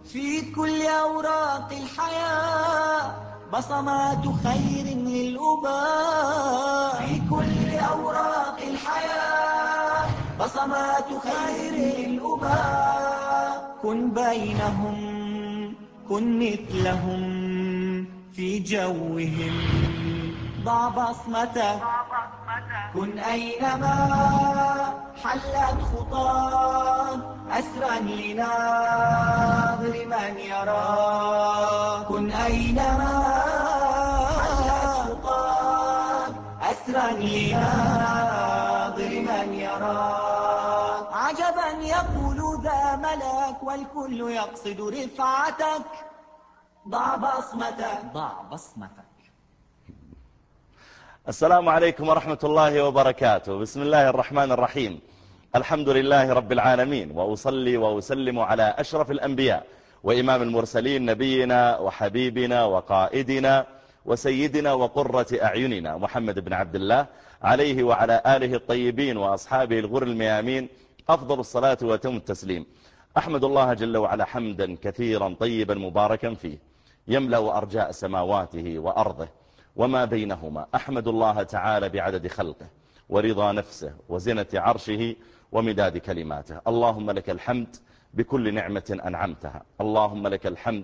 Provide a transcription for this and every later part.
في كل أوراق الحياة بصمات خير للأباء. في كل أوراق الحياة بصمات خير للأباء. كن بينهم، كن مثلهم في جوهم، ضع بصمتك. كن أينما حلت خطاك أسرا لناظر من يراك. كن أينما حلت خطاك أسرا لناظر من يراك. عجبا يقول ذا ملاك والكل يقصد رفعتك. ضع بصمتك، ضع بصمتك. السلام عليكم ورحمة الله وبركاته. بسم الله الرحمن الرحيم. الحمد لله رب العالمين، وأصلي وأسلم على أشرف الأنبياء وإمام المرسلين، نبينا وحبيبنا وقائدنا وسيدنا وقرة أعيننا محمد بن عبد الله، عليه وعلى آله الطيبين وأصحابه الغر الميامين أفضل الصلاة وأتم التسليم. أحمد الله جل وعلا حمدا كثيرا طيبا مباركا فيه، يملأ أرجاء سماواته وأرضه وما بينهما. أحمد الله تعالى بعدد خلقه ورضا نفسه وزنة عرشه ومداد كلماته. اللهم لك الحمد بكل نعمة أنعمتها، اللهم لك الحمد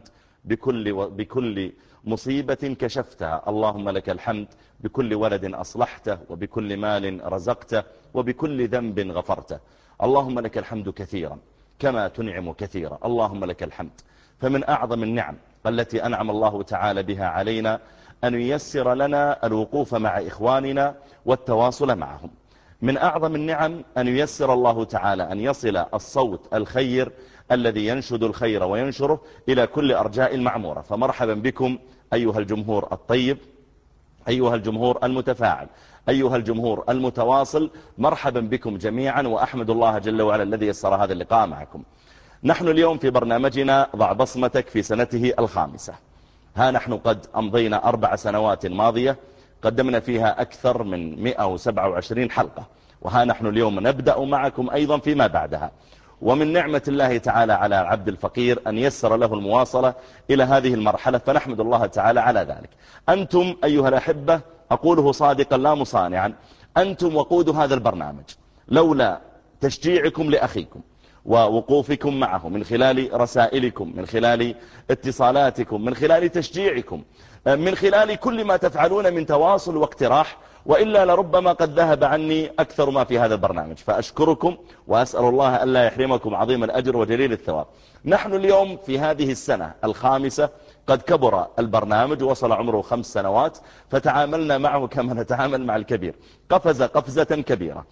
بكل مصيبة كشفتها، اللهم لك الحمد بكل ولد أصلحته وبكل مال رزقته وبكل ذنب غفرته. اللهم لك الحمد كثيرا كما تنعم كثيرا. اللهم لك الحمد. فمن أعظم النعم التي أنعم الله تعالى بها علينا أن ييسر لنا الوقوف مع إخواننا والتواصل معهم. من أعظم النعم أن ييسر الله تعالى أن يصل الصوت الخير الذي ينشد الخير وينشره إلى كل أرجاء المعمورة. فمرحبا بكم أيها الجمهور الطيب، أيها الجمهور المتفاعل، أيها الجمهور المتواصل، مرحبا بكم جميعا، وأحمد الله جل وعلا الذي يسر هذا اللقاء معكم. نحن اليوم في برنامجنا ضع بصمتك في سنته الخامسة. ها نحن قد أمضينا 4 سنوات ماضية قدمنا فيها أكثر من 127 حلقة، وها نحن اليوم نبدأ معكم أيضا فيما بعدها. ومن نعمة الله تعالى على العبد الفقير أن يسر له المواصلة إلى هذه المرحلة، فنحمد الله تعالى على ذلك. أنتم أيها الأحبة، أقوله صادقا لا مصانعا، أنتم وقود هذا البرنامج. لولا تشجيعكم لأخيكم ووقوفكم معه من خلال رسائلكم، من خلال اتصالاتكم، من خلال تشجيعكم، من خلال كل ما تفعلون من تواصل واقتراح، وإلا لربما قد ذهب عني أكثر ما في هذا البرنامج. فأشكركم وأسأل الله ألا يحرمكم عظيم الأجر وجليل الثواب. نحن اليوم في هذه السنة الخامسة، قد كبر البرنامج وصل عمره 5 سنوات، فتعاملنا معه كما نتعامل مع الكبير، قفز قفزة كبيرة.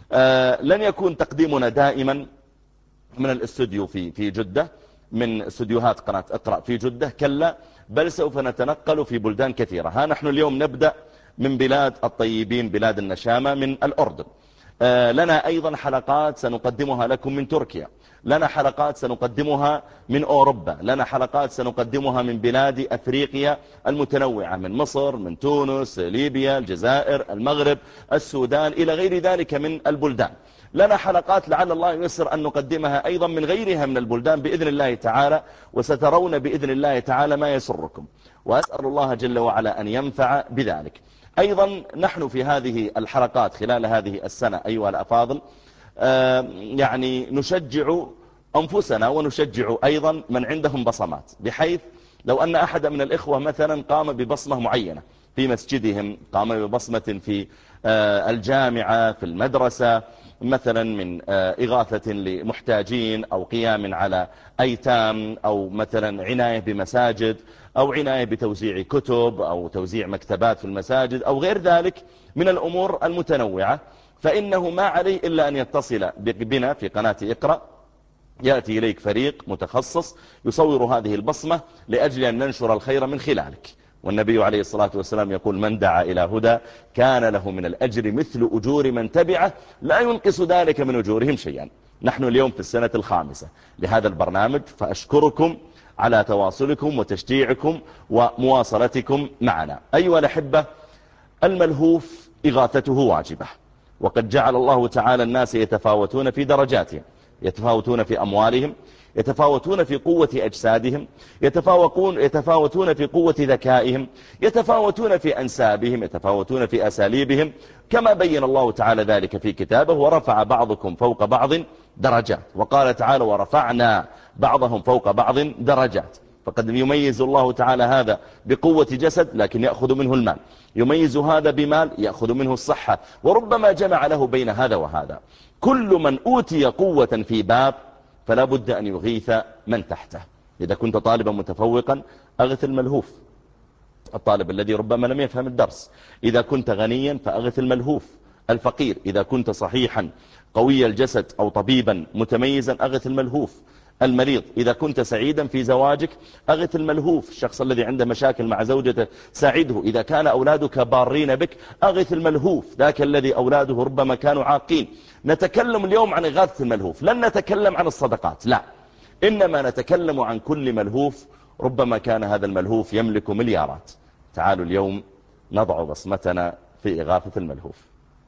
لن يكون تقديمنا دائما من الاستوديو في جدة، من استوديوهات قناة اقرأ في جدة، كلا، بل سوف نتنقل في بلدان كثيرة. ها نحن اليوم نبدأ من بلاد الطيبين، بلاد النشامة، من الأردن. لنا أيضا حلقات سنقدمها لكم من تركيا، لنا حلقات سنقدمها من أوروبا، لنا حلقات سنقدمها من بلاد أفريقيا المتنوعة، من مصر، من تونس، ليبيا، الجزائر، المغرب، السودان، إلى غير ذلك من البلدان. لنا حلقات لعل الله يسر أن نقدمها أيضا من غيرها من البلدان بإذن الله تعالى، وسترون بإذن الله تعالى ما يسركم، وأسأل الله جل وعلا أن ينفع بذلك. أيضا نحن في هذه الحلقات خلال هذه السنة أيها الأفاضل، يعني نشجع أنفسنا ونشجع أيضا من عندهم بصمات، بحيث لو أن أحد من الإخوة مثلا قام ببصمة معينة في مسجدهم، قام ببصمة في الجامعة، في المدرسة مثلا، من إغاثة لمحتاجين أو قيام على أيتام، أو مثلا عناية بمساجد، أو عناية بتوزيع كتب أو توزيع مكتبات في المساجد، أو غير ذلك من الأمور المتنوعة، فإنه ما عليه إلا أن يتصل بنا في قناة اقرأ. يأتي إليك فريق متخصص يصور هذه البصمة لأجل أن ننشر الخير من خلالك. والنبي عليه الصلاة والسلام يقول: من دعا إلى هدى كان له من الأجر مثل أجور من تبعه لا ينقص ذلك من أجورهم شيئا. نحن اليوم في السنة الخامسة لهذا البرنامج، فأشكركم على تواصلكم وتشجيعكم ومواصلتكم معنا. أيها الأحبة، الملهوف إغاثته واجبة، وقد جعل الله تعالى الناس يتفاوتون في درجاتهم، يتفاوتون في أموالهم، يتفاوتون في قوة أجسادهم، يتفاوتون في قوة ذكائهم، يتفاوتون في أنسابهم، يتفاوتون في أساليبهم، كما بين الله تعالى ذلك في كتابه: ورفع بعضكم فوق بعض درجات. وقال تعالى: ورفعنا بعضهم فوق بعض درجات. فقد يميز الله تعالى هذا بقوة جسد لكن يأخذ منه المال، يميز هذا بمال يأخذ منه الصحة، وربما جمع له بين هذا وهذا. كل من أوتي قوة في باب فلا بد أن يغيث من تحته. إذا كنت طالبا متفوقا أغث الملهوف، الطالب الذي ربما لم يفهم الدرس. إذا كنت غنيا فأغث الملهوف الفقير. إذا كنت صحيحا قوي الجسد أو طبيبا متميزا أغث الملهوف المريض. إذا كنت سعيدا في زواجك أغث الملهوف، الشخص الذي عنده مشاكل مع زوجته ساعده. إذا كان أولادك بارين بك أغث الملهوف، ذاك الذي أولاده ربما كانوا عاقين. نتكلم اليوم عن إغاثة الملهوف، لن نتكلم عن الصدقات، لا، إنما نتكلم عن كل ملهوف ربما كان هذا الملهوف يملك مليارات. تعالوا اليوم نضع بصمتنا في إغاثة الملهوف.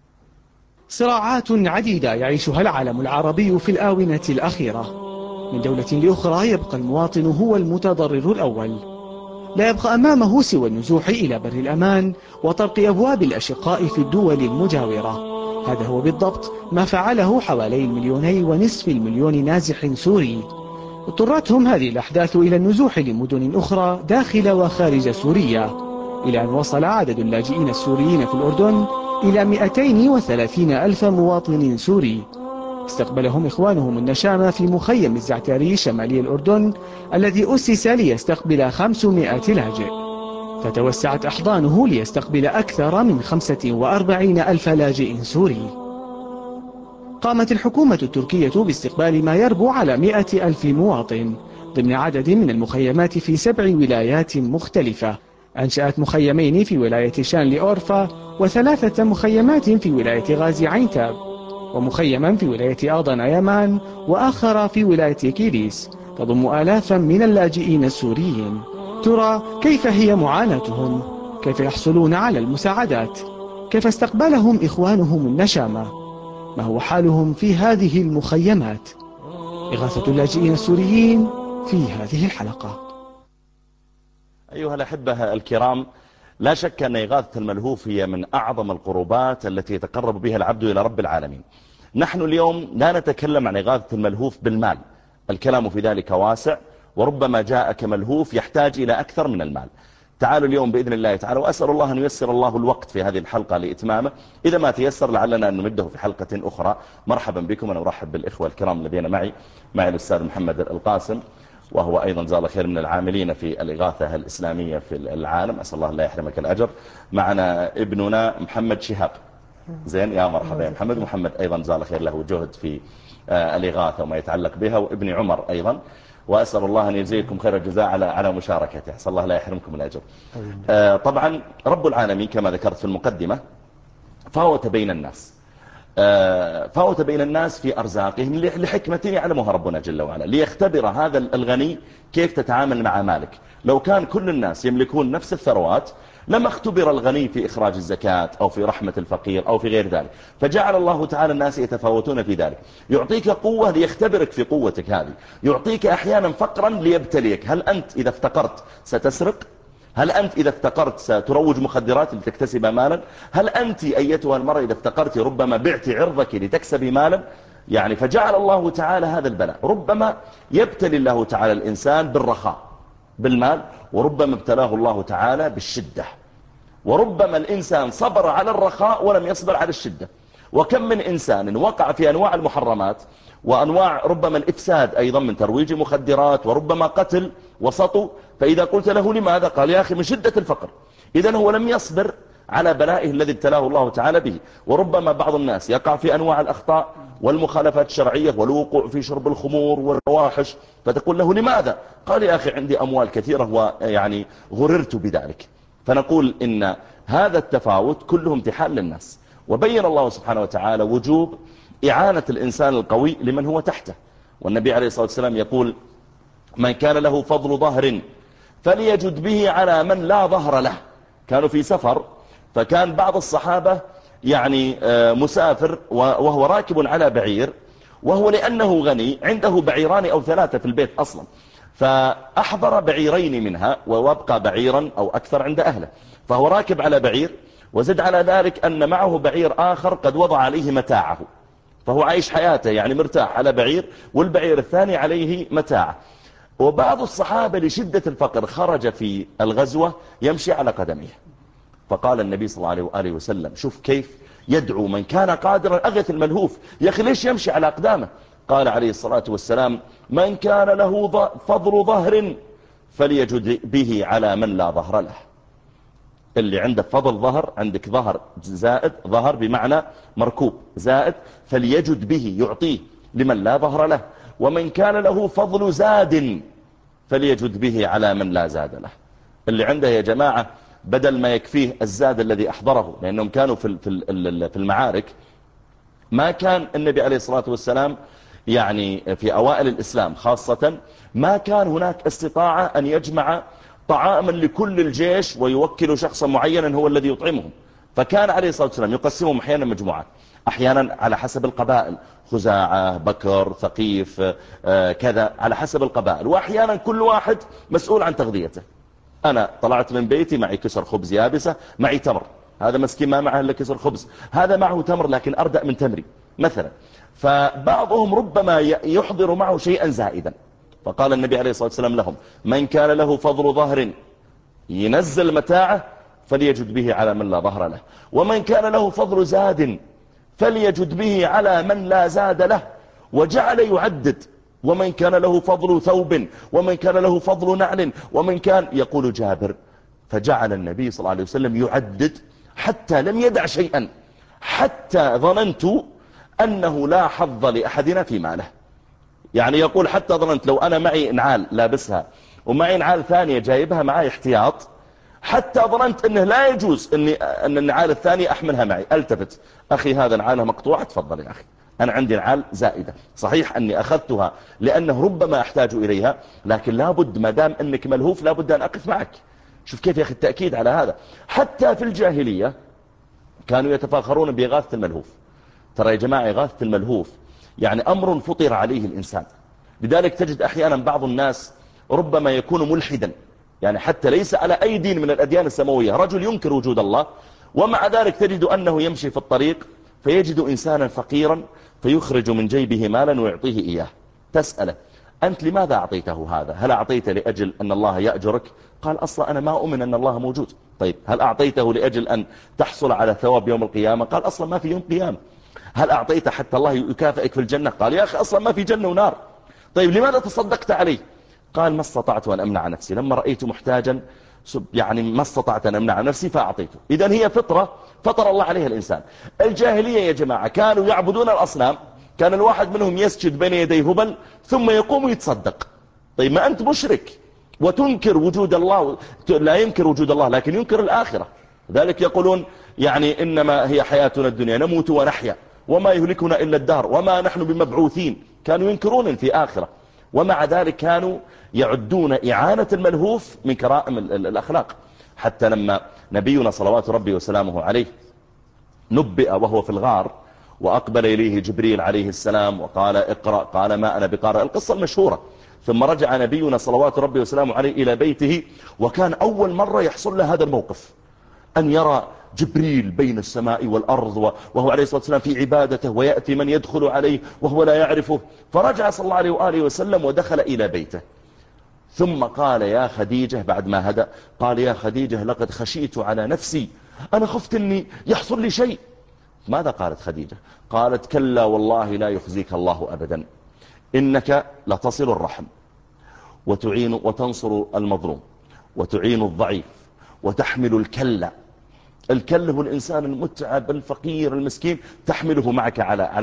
صراعات عديدة يعيشها العالم العربي في الآونة الأخيرة، من دولة لأخرى يبقى المواطن هو المتضرر الأول، لا يبقى أمامه سوى النزوح إلى بر الأمان وطرق أبواب الأشقاء في الدول المجاورة. هذا هو بالضبط ما فعله حوالي 2.5 مليون نازح سوري. اضطرتهم هذه الأحداث إلى النزوح لمدن أخرى داخل وخارج سوريا، إلى أن وصل عدد اللاجئين السوريين في الأردن إلى 230 ألف مواطن سوري. استقبلهم إخوانهم النشامى في مخيم الزعتاري شمالي الأردن الذي أسس ليستقبل 500 لاجئ، فتوسعت أحضانه ليستقبل أكثر من 45 ألف لاجئ سوري. قامت الحكومة التركية باستقبال ما يربو على 100 ألف مواطن ضمن عدد من المخيمات في 7 ولايات مختلفة. أنشأت مخيمين في ولاية شانلي أورفا، و3 مخيمات في ولاية غازي عينتاب، ومخيما في ولاية آضن أيمان، وآخر في ولاية كيليس، تضم آلافا من اللاجئين السوريين. ترى كيف هي معاناتهم؟ كيف يحصلون على المساعدات؟ كيف استقبلهم إخوانهم النشامى؟ ما هو حالهم في هذه المخيمات؟ إغاثة اللاجئين السوريين في هذه الحلقة. أيها الأحبة الكرام، لا شك أن إغاثة الملهوف هي من أعظم القربات التي يتقرب بها العبد إلى رب العالمين. نحن اليوم لا نتكلم عن إغاثة الملهوف بالمال، الكلام في ذلك واسع، وربما جاءك ملهوف يحتاج إلى أكثر من المال. تعالوا اليوم بإذن الله تعالى، وأسأل الله أن ييسر الله الوقت في هذه الحلقة لإتمامه، إذا ما تيسر لعلنا أن نمده في حلقة أخرى. مرحبا بكم، أنا أرحب بالإخوة الكرام الذين معي الأستاذ محمد القاسم، وهو أيضا جزاه الله خير من العاملين في الإغاثة الإسلامية في العالم، أسأل الله لا يحرمك الأجر. معنا ابننا محمد شهاب، زين، يا مرحبا يا محمد. محمد أيضا جزاه الله خير، له جهد في الإغاثة وما يتعلق بها، وابن عمر أيضا، وأسأل الله أن يجزيكم خير الجزاء على مشاركته، أسأل الله لا يحرمكم الأجر. طبعا رب العالمين كما ذكرت في المقدمة فاوت بين الناس، فاوت بين الناس في أرزاقهم لحكمة يعلمها ربنا جل وعلا، ليختبر هذا الغني كيف تتعامل مع مالك. لو كان كل الناس يملكون نفس الثروات لما اختبر الغني في إخراج الزكاة أو في رحمة الفقير أو في غير ذلك، فجعل الله تعالى الناس يتفاوتون في ذلك. يعطيك قوة ليختبرك في قوتك هذه، يعطيك أحيانا فقرا ليبتليك. هل أنت إذا افتقرت ستسرق؟ هل أنت إذا افتقرت ستروج مخدرات لتكتسب مالا؟ هل أنت أيتها المرأة إذا افتقرت ربما بعت عرضك لتكسبي مالا؟ يعني فجعل الله تعالى هذا البلاء. ربما يبتلي الله تعالى الإنسان بالرخاء بالمال، وربما ابتلاه الله تعالى بالشدة، وربما الإنسان صبر على الرخاء ولم يصبر على الشدة. وكم من إنسان وقع في أنواع المحرمات وأنواع ربما الإفساد أيضا من ترويج مخدرات وربما قتل وسطو، فإذا قلت له لماذا؟ قال يا أخي من شدة الفقر. إذن هو لم يصبر على بلائه الذي ابتلاه الله تعالى به. وربما بعض الناس يقع في أنواع الأخطاء والمخالفات الشرعية والوقوع في شرب الخمور والفواحش، فتقول له لماذا؟ قال يا أخي عندي أموال كثيرة ويعني غررت بذلك. فنقول إن هذا التفاوت كله امتحان للناس، وبين الله سبحانه وتعالى وجوب إعانة الإنسان القوي لمن هو تحته. والنبي عليه الصلاة والسلام يقول من كان له فضل ظهر فليجد به على من لا ظهر له. كانوا في سفر، فكان بعض الصحابة يعني مسافر وهو راكب على بعير، وهو لأنه غني عنده بعيران أو 3 في البيت أصلا، فأحضر بعيرين منها ووبقى بعيرا أو أكثر عند أهله، فهو راكب على بعير، وزد على ذلك أن معه بعير آخر قد وضع عليه متاعه، فهو عايش حياته يعني مرتاح على بعير، والبعير الثاني عليه متاعه. وبعض الصحابة لشدة الفقر خرج في الغزوة يمشي على قدميه، فقال النبي صلى الله عليه وآله وسلم شوف كيف يدعو من كان قادرا أغث الملهوف، يا أخي ليش يمشي على أقدامه؟ قال عليه الصلاة والسلام من كان له فضل ظهر فليجد به على من لا ظهر له. اللي عنده فضل ظهر، عندك ظهر زائد، ظهر بمعنى مركوب زائد، فليجد به يعطيه لمن لا ظهر له. ومن كان له فضل زاد فليجد به على من لا زاد له. اللي عنده يا جماعة بدل ما يكفيه الزاد الذي أحضره، لأنهم كانوا في المعارك، ما كان النبي عليه الصلاة والسلام يعني في أوائل الإسلام خاصة ما كان هناك استطاعة أن يجمع طعاما لكل الجيش ويوكل شخصا معينا هو الذي يطعمهم، فكان عليه الصلاة والسلام يقسمهم أحيانا مجموعات، أحيانا على حسب القبائل، خزاعة، بكر، ثقيف، كذا على حسب القبائل، وأحيانا كل واحد مسؤول عن تغذيته. أنا طلعت من بيتي معي كسر خبز يابسة، معي تمر، هذا مسكين ما معه إلا كسر خبز، هذا معه تمر لكن أردأ من تمري مثلا. فبعضهم ربما يحضر معه شيئا زائدا، فقال النبي عليه الصلاة والسلام لهم من كان له فضل ظهر ينزل متاعه فليجد به على من لا ظهر له، ومن كان له فضل زاد فليجد به على من لا زاد له. وجعل يعدد ومن كان له فضل ثوب، ومن كان له فضل نعل، ومن كان، يقول جابر فجعل النبي صلى الله عليه وسلم يعدد حتى لم يدع شيئا، حتى ظننت أنه لا حظ لأحدنا في ماله. يعني يقول حتى ظننت لو أنا معي نعال لابسها ومعي نعال ثانية جايبها معي احتياط، حتى ظننت أنه لا يجوز أن النعال الثانية أحملها معي، ألتفت أخي هذا نعالها مقطوعة، تفضل يا أخي أنا عندي نعال زائدة، صحيح أني أخذتها لأنه ربما أحتاج إليها، لكن لابد ما دام أنك ملهوف لابد أن أقف معك. شوف كيف يا أخي التأكيد على هذا. حتى في الجاهلية كانوا يتفاخرون بإغاثة الملهوف. ترى يا جماعة إغاثة الملهوف يعني أمر فطر عليه الإنسان، لذلك تجد أحيانا بعض الناس ربما يكون ملحدا، يعني حتى ليس على أي دين من الأديان السماوية، رجل ينكر وجود الله، ومع ذلك تجد أنه يمشي في الطريق فيجد إنسانا فقيرا فيخرج من جيبه مالا ويعطيه إياه، تسأله أنت لماذا أعطيته هذا؟ هل أعطيته لأجل أن الله يأجرك؟ قال أصلا أنا ما أؤمن أن الله موجود. طيب هل أعطيته لأجل أن تحصل على ثواب يوم القيامة؟ قال أصلا ما في يوم قيامة. هل أعطيته حتى الله يكافئك في الجنة؟ قال يا أخي أصلا ما في جنة ونار. طيب لماذا تصدقت عليه؟ قال ما استطعت أن أمنع نفسي، لما رأيت محتاجا يعني ما استطعت أن أمنع نفسي فأعطيته. إذن هي فطرة فطر الله عليها الإنسان. الجاهلية يا جماعة كانوا يعبدون الأصنام، كان الواحد منهم يسجد بين يدي هبل ثم يقوم يتصدق. طيب ما أنت مشرك وتنكر وجود الله، لا ينكر وجود الله لكن ينكر الآخرة، ذلك يقولون يعني إنما هي حياتنا الدنيا نموت ونحيا وما يهلكنا إلا الدهر وما نحن بمبعوثين، كانوا ينكرون في آخرة، ومع ذلك كانوا يعدون إعانة الملهوف من كرائم الأخلاق. حتى لما نبينا صلوات ربي وسلامه عليه نبئ وهو في الغار وأقبل إليه جبريل عليه السلام وقال اقرأ، قال ما أنا بقارئ، القصة المشهورة. ثم رجع نبينا صلوات ربي وسلامه عليه إلى بيته، وكان أول مرة يحصل له هذا الموقف، أن يرى جبريل بين السماء والأرض وهو عليه الصلاة والسلام في عبادته، ويأتي من يدخل عليه وهو لا يعرفه. فرجع صلى الله عليه وآله وسلم ودخل إلى بيته، ثم قال يا خديجة بعد ما هدأ، قال يا خديجة لقد خشيت على نفسي، أنا خفت أني يحصل لي شيء. ماذا قالت خديجة؟ قالت كلا والله لا يخزيك الله أبدا، إنك لتصل الرحم وتعين وتنصر المظلوم وتعين الضعيف وتحمل الكل. الكل هو الإنسان المتعب الفقير المسكين، تحمله معك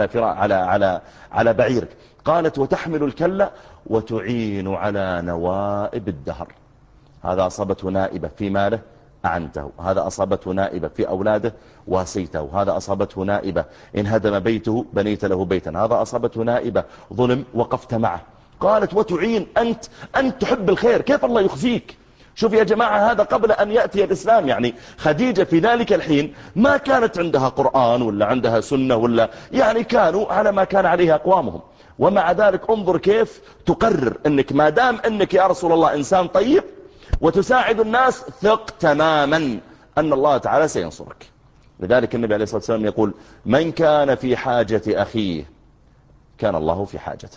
على بعيرك. قالت وتحمل الكل وتعين على نوائب الدهر. هذا أصابته نائبة في ماله أعنته، هذا أصابته نائبة في أولاده واسيته، هذا أصابته نائبة إن هدم بيته بنيت له بيتا، هذا أصابته نائبة ظلم وقفت معه. قالت وتعين، أنت تحب الخير، كيف الله يخزيك؟ شوف يا جماعة هذا قبل أن يأتي الإسلام. يعني خديجة في ذلك الحين ما كانت عندها قرآن ولا عندها سنة ولا يعني كانوا على ما كان عليه أقوامهم. ومع ذلك انظر كيف تقرر أنك ما دام أنك يا رسول الله إنسان طيب وتساعد الناس ثق تماما أن الله تعالى سينصرك. لذلك النبي عليه الصلاة والسلام يقول من كان في حاجة أخيه كان الله في حاجته.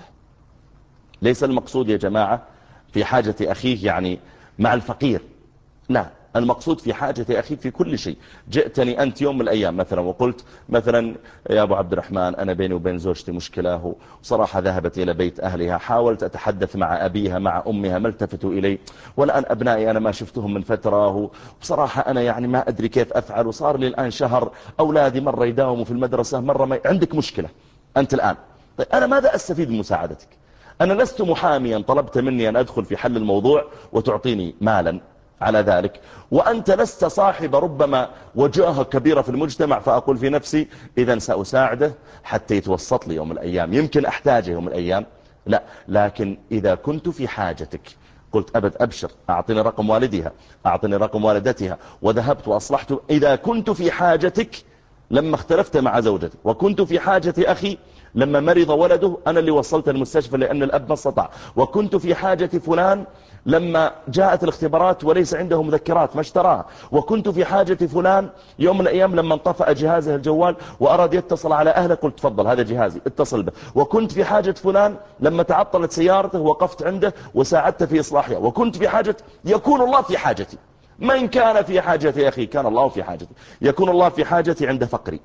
ليس المقصود يا جماعة في حاجة أخيه يعني مع الفقير، لا، المقصود في حاجة أخيك في كل شيء. جئتني أنت يوم من الأيام مثلا وقلت مثلا يا أبو عبد الرحمن أنا بيني وبين زوجتي مشكلة وصراحة ذهبت إلى بيت أهلها، حاولت أتحدث مع أبيها مع أمها ما التفتوا إلي، والآن أبنائي أنا ما شفتهم من فترة وبصراحة أنا يعني ما أدري كيف أفعل، وصار لي الآن شهر أولادي مرة يداوموا في المدرسة مرة ما عندك مشكلة أنت الآن. طيب أنا ماذا أستفيد من مساعدتك؟ أنا لست محاميا طلبت مني أن أدخل في حل الموضوع وتعطيني مالا على ذلك، وأنت لست صاحب ربما وجاهة كبيرة في المجتمع، فأقول في نفسي إذا سأساعده حتى يتوسط لي يوم الأيام، يمكن أحتاجه يوم الأيام. لا، لكن إذا كنت في حاجتك قلت أبد أبشر، أعطني رقم والدها، أعطني رقم والدتها، وذهبت وأصلحت. إذا كنت في حاجتك لما اختلفت مع زوجتي، وكنت في حاجة أخي لما مرض ولده أنا اللي وصلت المستشفى لأن الأب ما استطاع، وكنت في حاجة فلان لما جاءت الاختبارات وليس عنده مذكرات ما اشتراها، وكنت في حاجة فلان يوم من الأيام لما انطفأ جهازه الجوال وأراد يتصل على أهله قلت تفضل هذا جهازي اتصل به، وكنت في حاجة فلان لما تعطلت سيارته وقفت عنده وساعدت في إصلاحها، وكنت في حاجة. يكون الله في حاجتي. من كان في حاجة أخي كان الله في حاجتي. يكون الله في حاجتي عند فقري،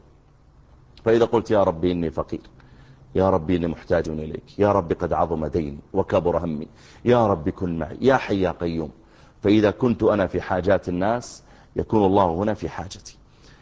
فإذا قلت يا ربي إني فقير، يا ربي إني محتاج إليك، يا ربي قد عظم ديني وكبر همي، يا ربي كن معي يا حي يا قيوم. فإذا كنت أنا في حاجات الناس يكون الله هنا في حاجتي.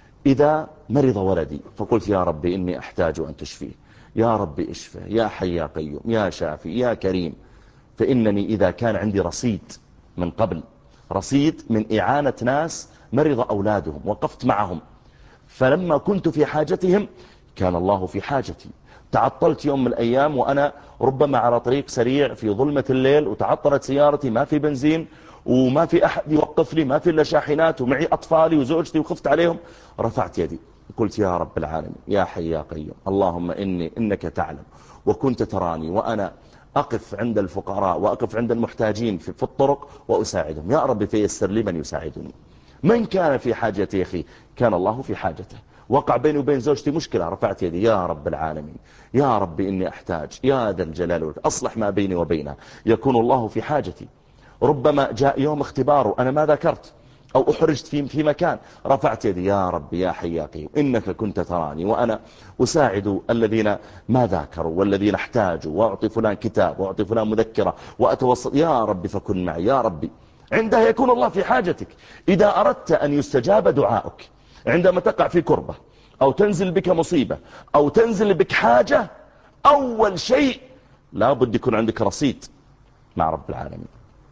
إذا مرض ولدي فقلت يا ربي إني أحتاج أن تشفيه، يا ربي اشفه يا حي يا قيوم يا شافي يا كريم. فإنني إذا كان عندي رصيد من قبل، رصيد من إعانة ناس مرض أولادهم وقفت معهم، فلما كنت في حاجتهم كان الله في حاجتي. تعطلت يوم من الأيام وأنا ربما على طريق سريع في ظلمة الليل وتعطلت سيارتي ما في بنزين وما في أحد يوقف لي، ما في إلا شاحنات ومعي أطفالي وزوجتي وخفت عليهم، رفعت يدي قلت يا رب العالمين يا حي يا قيوم اللهم إنك تعلم وكنت تراني وأنا أقف عند الفقراء وأقف عند المحتاجين في الطرق وأساعدهم، يا رب فيسر لي من يساعدني. من كان في حاجة يا أخي كان الله في حاجته. وقع بيني وبين زوجتي مشكلة، رفعت يدي يا رب العالمين يا رب إني أحتاج يا ذا الجلال والإكرام أصلح ما بيني وبينها، يكون الله في حاجتي. ربما جاء يوم اختبار وأنا ما ذكرت أو أحرجت في مكان، رفعت يدي يا رب يا حي يا قيوم إنك كنت تراني وأنا أساعد الذين ما ذاكروا والذين احتاجوا، وأعطي فلان كتاب وأعطي فلان مذكرة وأتوسط، يا رب فكن معي يا ربي. عندها يكون الله في حاجتك. إذا أردت أن يستجاب دعائك عندما تقع في كربة أو تنزل بك مصيبة أو تنزل بك حاجة، أول شيء لا بد يكون عندك رصيد مع رب العالمين،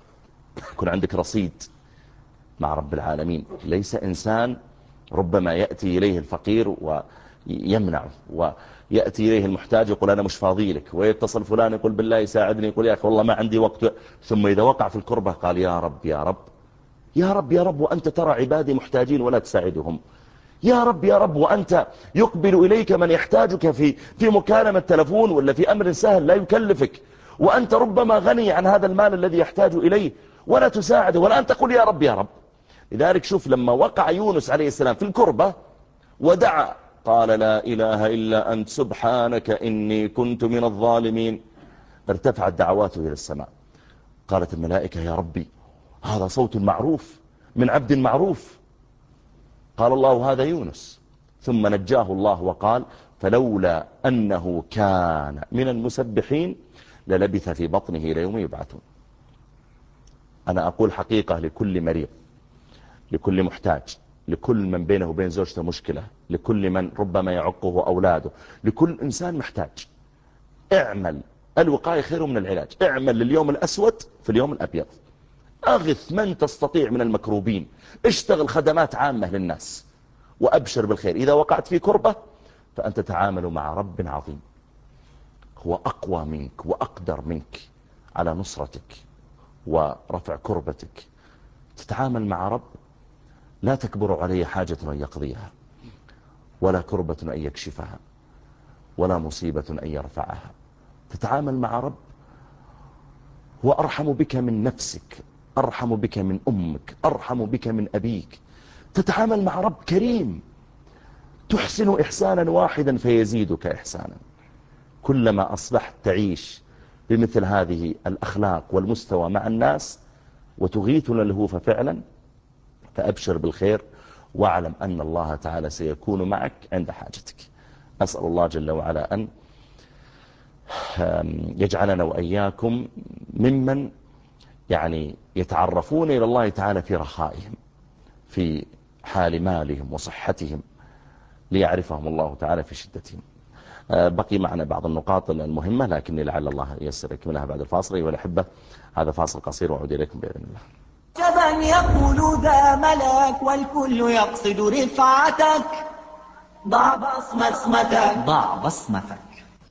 يكون عندك رصيد مع رب العالمين. ليس إنسان ربما يأتي إليه الفقير ويمنعه، ويأتي إليه المحتاج يقول أنا مش فاضي لك، ويتصل فلان يقول بالله يساعدني يقول يا أخي والله ما عندي وقت، ثم إذا وقع في الكربة قال يا رب يا رب يا رب يا رب وأنت ترى عبادي محتاجين ولا تساعدهم، يا رب يا رب وأنت يقبل إليك من يحتاجك في مكالمة تلفون ولا في أمر سهل لا يكلفك، وأنت ربما غني عن هذا المال الذي يحتاج إليه ولا تساعده ولا أنت تقول يا رب يا رب. لذلك شوف لما وقع يونس عليه السلام في الكربة ودعا قال لا إله إلا أنت سبحانك إني كنت من الظالمين، ارتفعت دعواته إلى السماء. قالت الملائكة يا ربي هذا صوت معروف من عبد معروف. قال الله هذا يونس، ثم نجاه الله وقال فلولا أنه كان من المسبحين للبث في بطنه إلى يوم يبعثون. أنا أقول حقيقة لكل مريض، لكل محتاج، لكل من بينه وبين زوجته مشكلة، لكل من ربما يعقه أولاده، لكل إنسان محتاج، اعمل، الوقاية خير من العلاج. اعمل لليوم الأسود في اليوم الأبيض، أغث من تستطيع من المكروبين، اشتغل خدمات عامة للناس وأبشر بالخير. إذا وقعت في كربة فأنت تتعامل مع رب عظيم هو أقوى منك وأقدر منك على نصرتك ورفع كربتك. تتعامل مع رب لا تكبر عليه حاجة أن يقضيها، ولا كربة أن يكشفها، ولا مصيبة أن يرفعها. تتعامل مع رب هو أرحم بك من نفسك، أرحم بك من أمك، أرحم بك من أبيك. تتعامل مع رب كريم، تحسن إحسانا واحدا فيزيدك إحسانا. كلما أصبحت تعيش بمثل هذه الأخلاق والمستوى مع الناس وتغيث الهوف فعلا، فأبشر بالخير، واعلم أن الله تعالى سيكون معك عند حاجتك. أسأل الله جل وعلا أن يجعلنا وإياكم ممن يعني يتعرفون إلى الله تعالى في رخائهم، في حال مالهم وصحتهم، ليعرفهم الله تعالى في شدتهم. بقي معنا بعض النقاط المهمة، لكني لعل الله ييسر يكملها بعد الفاصل. أيها الأحبة، هذا فاصل قصير وأعود إليكم بإذن الله. شبا يقول ذا ملاك والكل يقصد رفعتك، ضع بصمتك، ضع بصمتك.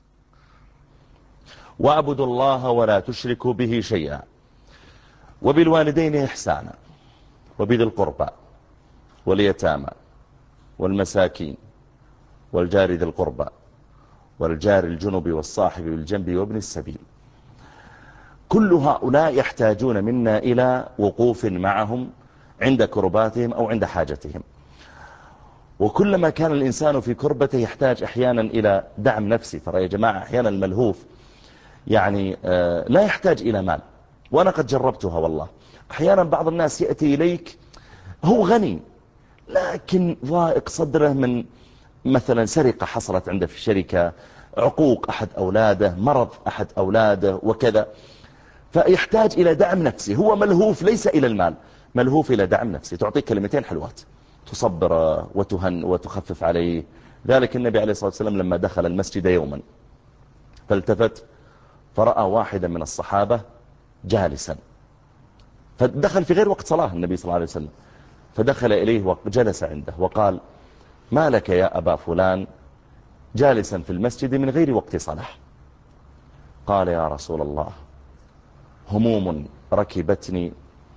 واعبدوا الله ولا تشركوا به شيئا، وبالوالدين إحسانا، وبذي القربى واليتامى والمساكين والجار ذي القربى والجار الجنب والصاحب بالجنب وابن السبيل. كل هؤلاء يحتاجون منا إلى وقوف معهم عند كرباتهم أو عند حاجتهم. وكلما كان الإنسان في كربته يحتاج أحيانا إلى دعم نفسي. ترى يا جماعة أحيانا الملهوف يعني لا يحتاج إلى مال، وأنا قد جربتها والله. أحيانا بعض الناس يأتي إليك هو غني لكن ضائق صدره من مثلا سرقة حصلت عنده في الشركة، عقوق أحد أولاده، مرض أحد أولاده وكذا، فيحتاج إلى دعم نفسي. هو ملهوف ليس إلى المال، ملهوف إلى دعم نفسي. تعطيك كلمتين حلوات تصبر وتهن وتخفف عليه. ذلك النبي عليه الصلاة والسلام لما دخل المسجد يوما فالتفت فرأى واحدا من الصحابة جالسا، فدخل في غير وقت صلاة النبي صلى الله عليه وسلم، فدخل إليه وجلس عنده وقال: ما لك يا أبا فلان جالسا في المسجد من غير وقت صلاة؟ قال: يا رسول الله، هموم ركبتني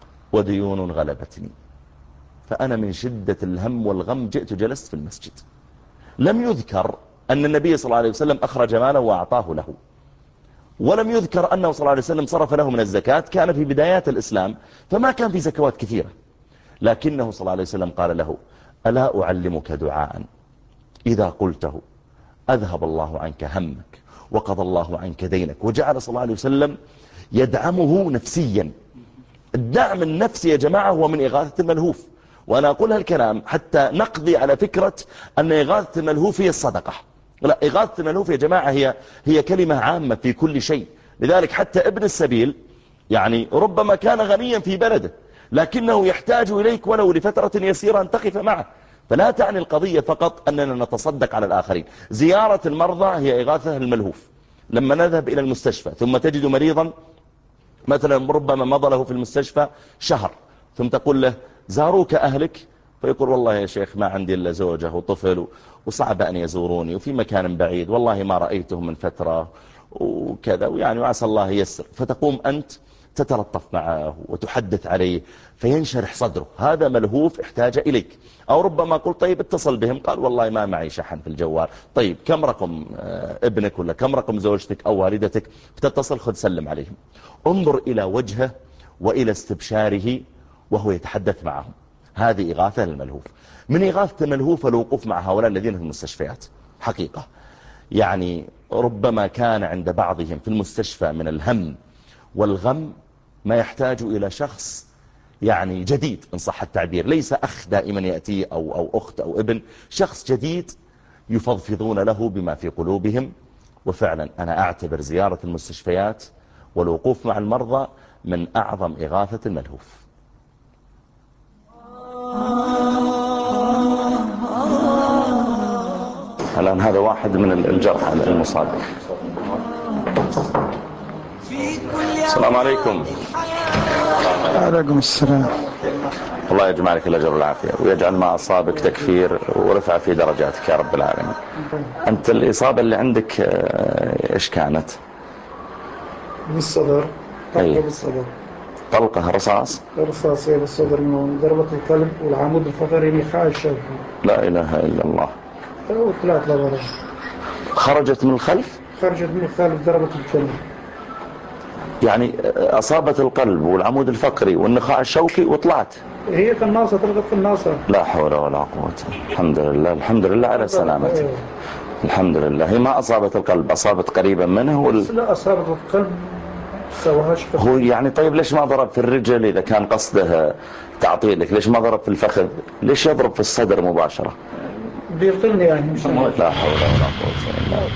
وديون غلبتني، فأنا من شدة الهم والغم جئت جلست في المسجد. لم يذكر أن النبي صلى الله عليه وسلم أخرج ماله وأعطاه له، ولم يذكر أنه صلى الله عليه وسلم صرف له من الزكاة. كان في بدايات الإسلام فما كان في زكوات كثيرة، لكنه صلى الله عليه وسلم قال له: ألا أعلمك دعاء إذا قلته أذهب الله عنك همك وقضى الله عنك دينك. وجعل صلى الله عليه وسلم يدعمه نفسيا. الدعم النفسي يا جماعة هو من إغاثة الملهوف. وأنا أقول هالكلام حتى نقضي على فكرة أن إغاثة الملهوف هي الصدقة. لا، إغاثة الملهوف يا جماعة هي كلمة عامة في كل شيء. لذلك حتى ابن السبيل يعني ربما كان غنيا في بلده، لكنه يحتاج إليك ولو لفترة يسيرة أن تقف معه. فلا تعني القضية فقط أننا نتصدق على الآخرين. زيارة المرضى هي إغاثة الملهوف. لما نذهب إلى المستشفى ثم تجد مريضا مثلا ربما مضى له في المستشفى شهر، ثم تقول له: زاروك أهلك؟ فيقول: والله يا شيخ ما عندي إلا زوجة وطفل وصعب أن يزوروني وفي مكان بعيد، والله ما رأيتهم من فترة وكذا، ويعني وعسى الله يسر. فتقوم أنت تتلطف معه وتحدث عليه فينشرح صدره. هذا ملهوف احتاج إليك. أو ربما قل: طيب اتصل بهم، قال: والله ما معي شحن في الجوال. طيب كم رقم ابنك ولا كم رقم زوجتك أو والدتك؟ فتتصل، خذ سلم عليهم. انظر إلى وجهه وإلى استبشاره وهو يتحدث معهم. هذه إغاثة للملهوف. من إغاثة الملهوف الوقوف مع هؤلاء الذين في المستشفيات. حقيقة يعني ربما كان عند بعضهم في المستشفى من الهم والغم ما يحتاج إلى شخص يعني جديد إن صح التعبير، ليس أخ دائما يأتي أو أخت أو ابن، شخص جديد يفضفضون له بما في قلوبهم. وفعلا أنا أعتبر زيارة المستشفيات والوقوف مع المرضى من أعظم إغاثة الملهوف. الآن هذا واحد من الجرحى المصاب. السلام عليكم. عليكم السلام. الله يجمع لك الأجر والعافية ويجعل ما أصابك تكفير ورفع في درجاتك يا رب العالمين. أنت الإصابة اللي عندك إيش كانت؟ بالصدر، طقة بالصدر. طلقة رصاص؟ رصاصية بالصدر من ضربة القلب والعمود الفقري نخاع الشوكي. لا إله إلا الله. وثلاث ضربات. خرجت من الخلف؟ خرجت من الخلف ضربة القلب. يعني أصابت القلب والعمود الفقري والنخاع الشوكي وطلعت. هي قناصة، طلقت قناصة. لا حول ولا قوة. الحمد لله، الحمد لله على سلامتك. الحمد لله. هي ما أصابت القلب، أصابت قريبا منه لا أصابت القلب. هو يعني طيب ليش ما ضرب في الرجل إذا كان قصده تعطيلك؟ ليش ما ضرب في الفخذ؟ ليش يضرب في الصدر مباشرة؟ بيقتلني يعني. لا حول ولا قوة إلا بالله.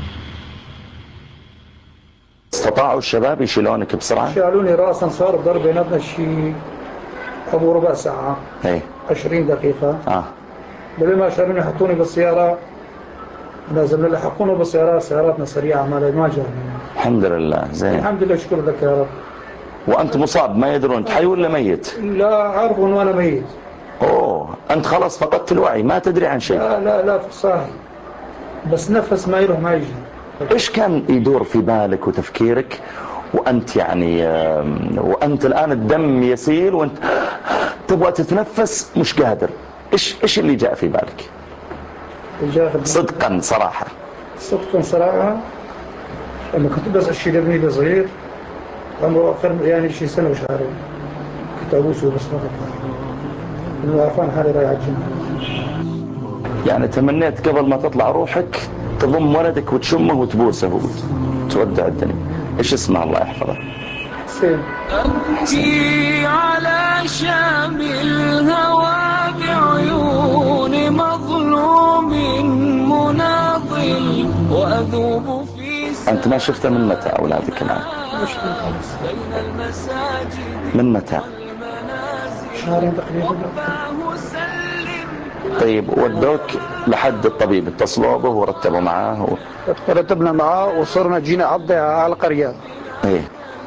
استطاعوا الشباب يشيلونك بسرعة؟ شالوني رأسا، صار ضرب بيناتنا شيء أبو ربع ساعة. ايه 20 دقيقة. قبل ما شالوني حطوني بالسيارة، لازم نلحقونه بالسيارات، سياراتنا سريعة ما جاء. الحمد لله. زين. الحمد لله، شكر لك يا رب. وأنت مصاب، ما يدرون أنت حي ولا ميت؟ لا عارفوا أنه أنا ميت. أوه، أنت خلاص فقدت الوعي، ما تدري عن شيء. لا صاحي، بس نفس ما يروح ما يجي. إيش كان يدور في بالك وتفكيرك وأنت يعني وأنت الآن الدم يسيل وأنت تبغى تتنفس مش قادر؟ إيش اللي جاء في بالك؟ صدقا صراحة لما كنت بس أشيل ابني صغير عمره أكثر يعني شيء سنة وشهرين، كنت أبوسه بس فقط إنه عارفان حالي رايح الجنة. يعني تمنيت قبل ما تطلع روحك تضم ولدك وتشمه وتبوسه وتودع الدنيا. إيش اسمه الله يحفظه؟ حسين. أبكي على شام الهوى بعيون مظلوم مناضل وأذوب في. أنت ما شفته من متى أولادك الآن؟ من متى؟ شهرين تقريبا. طيب ودوك لحد الطبيب، اتصلوا به ورتبوا معاه رتبنا معاه وصرنا جينا على القرية. ايه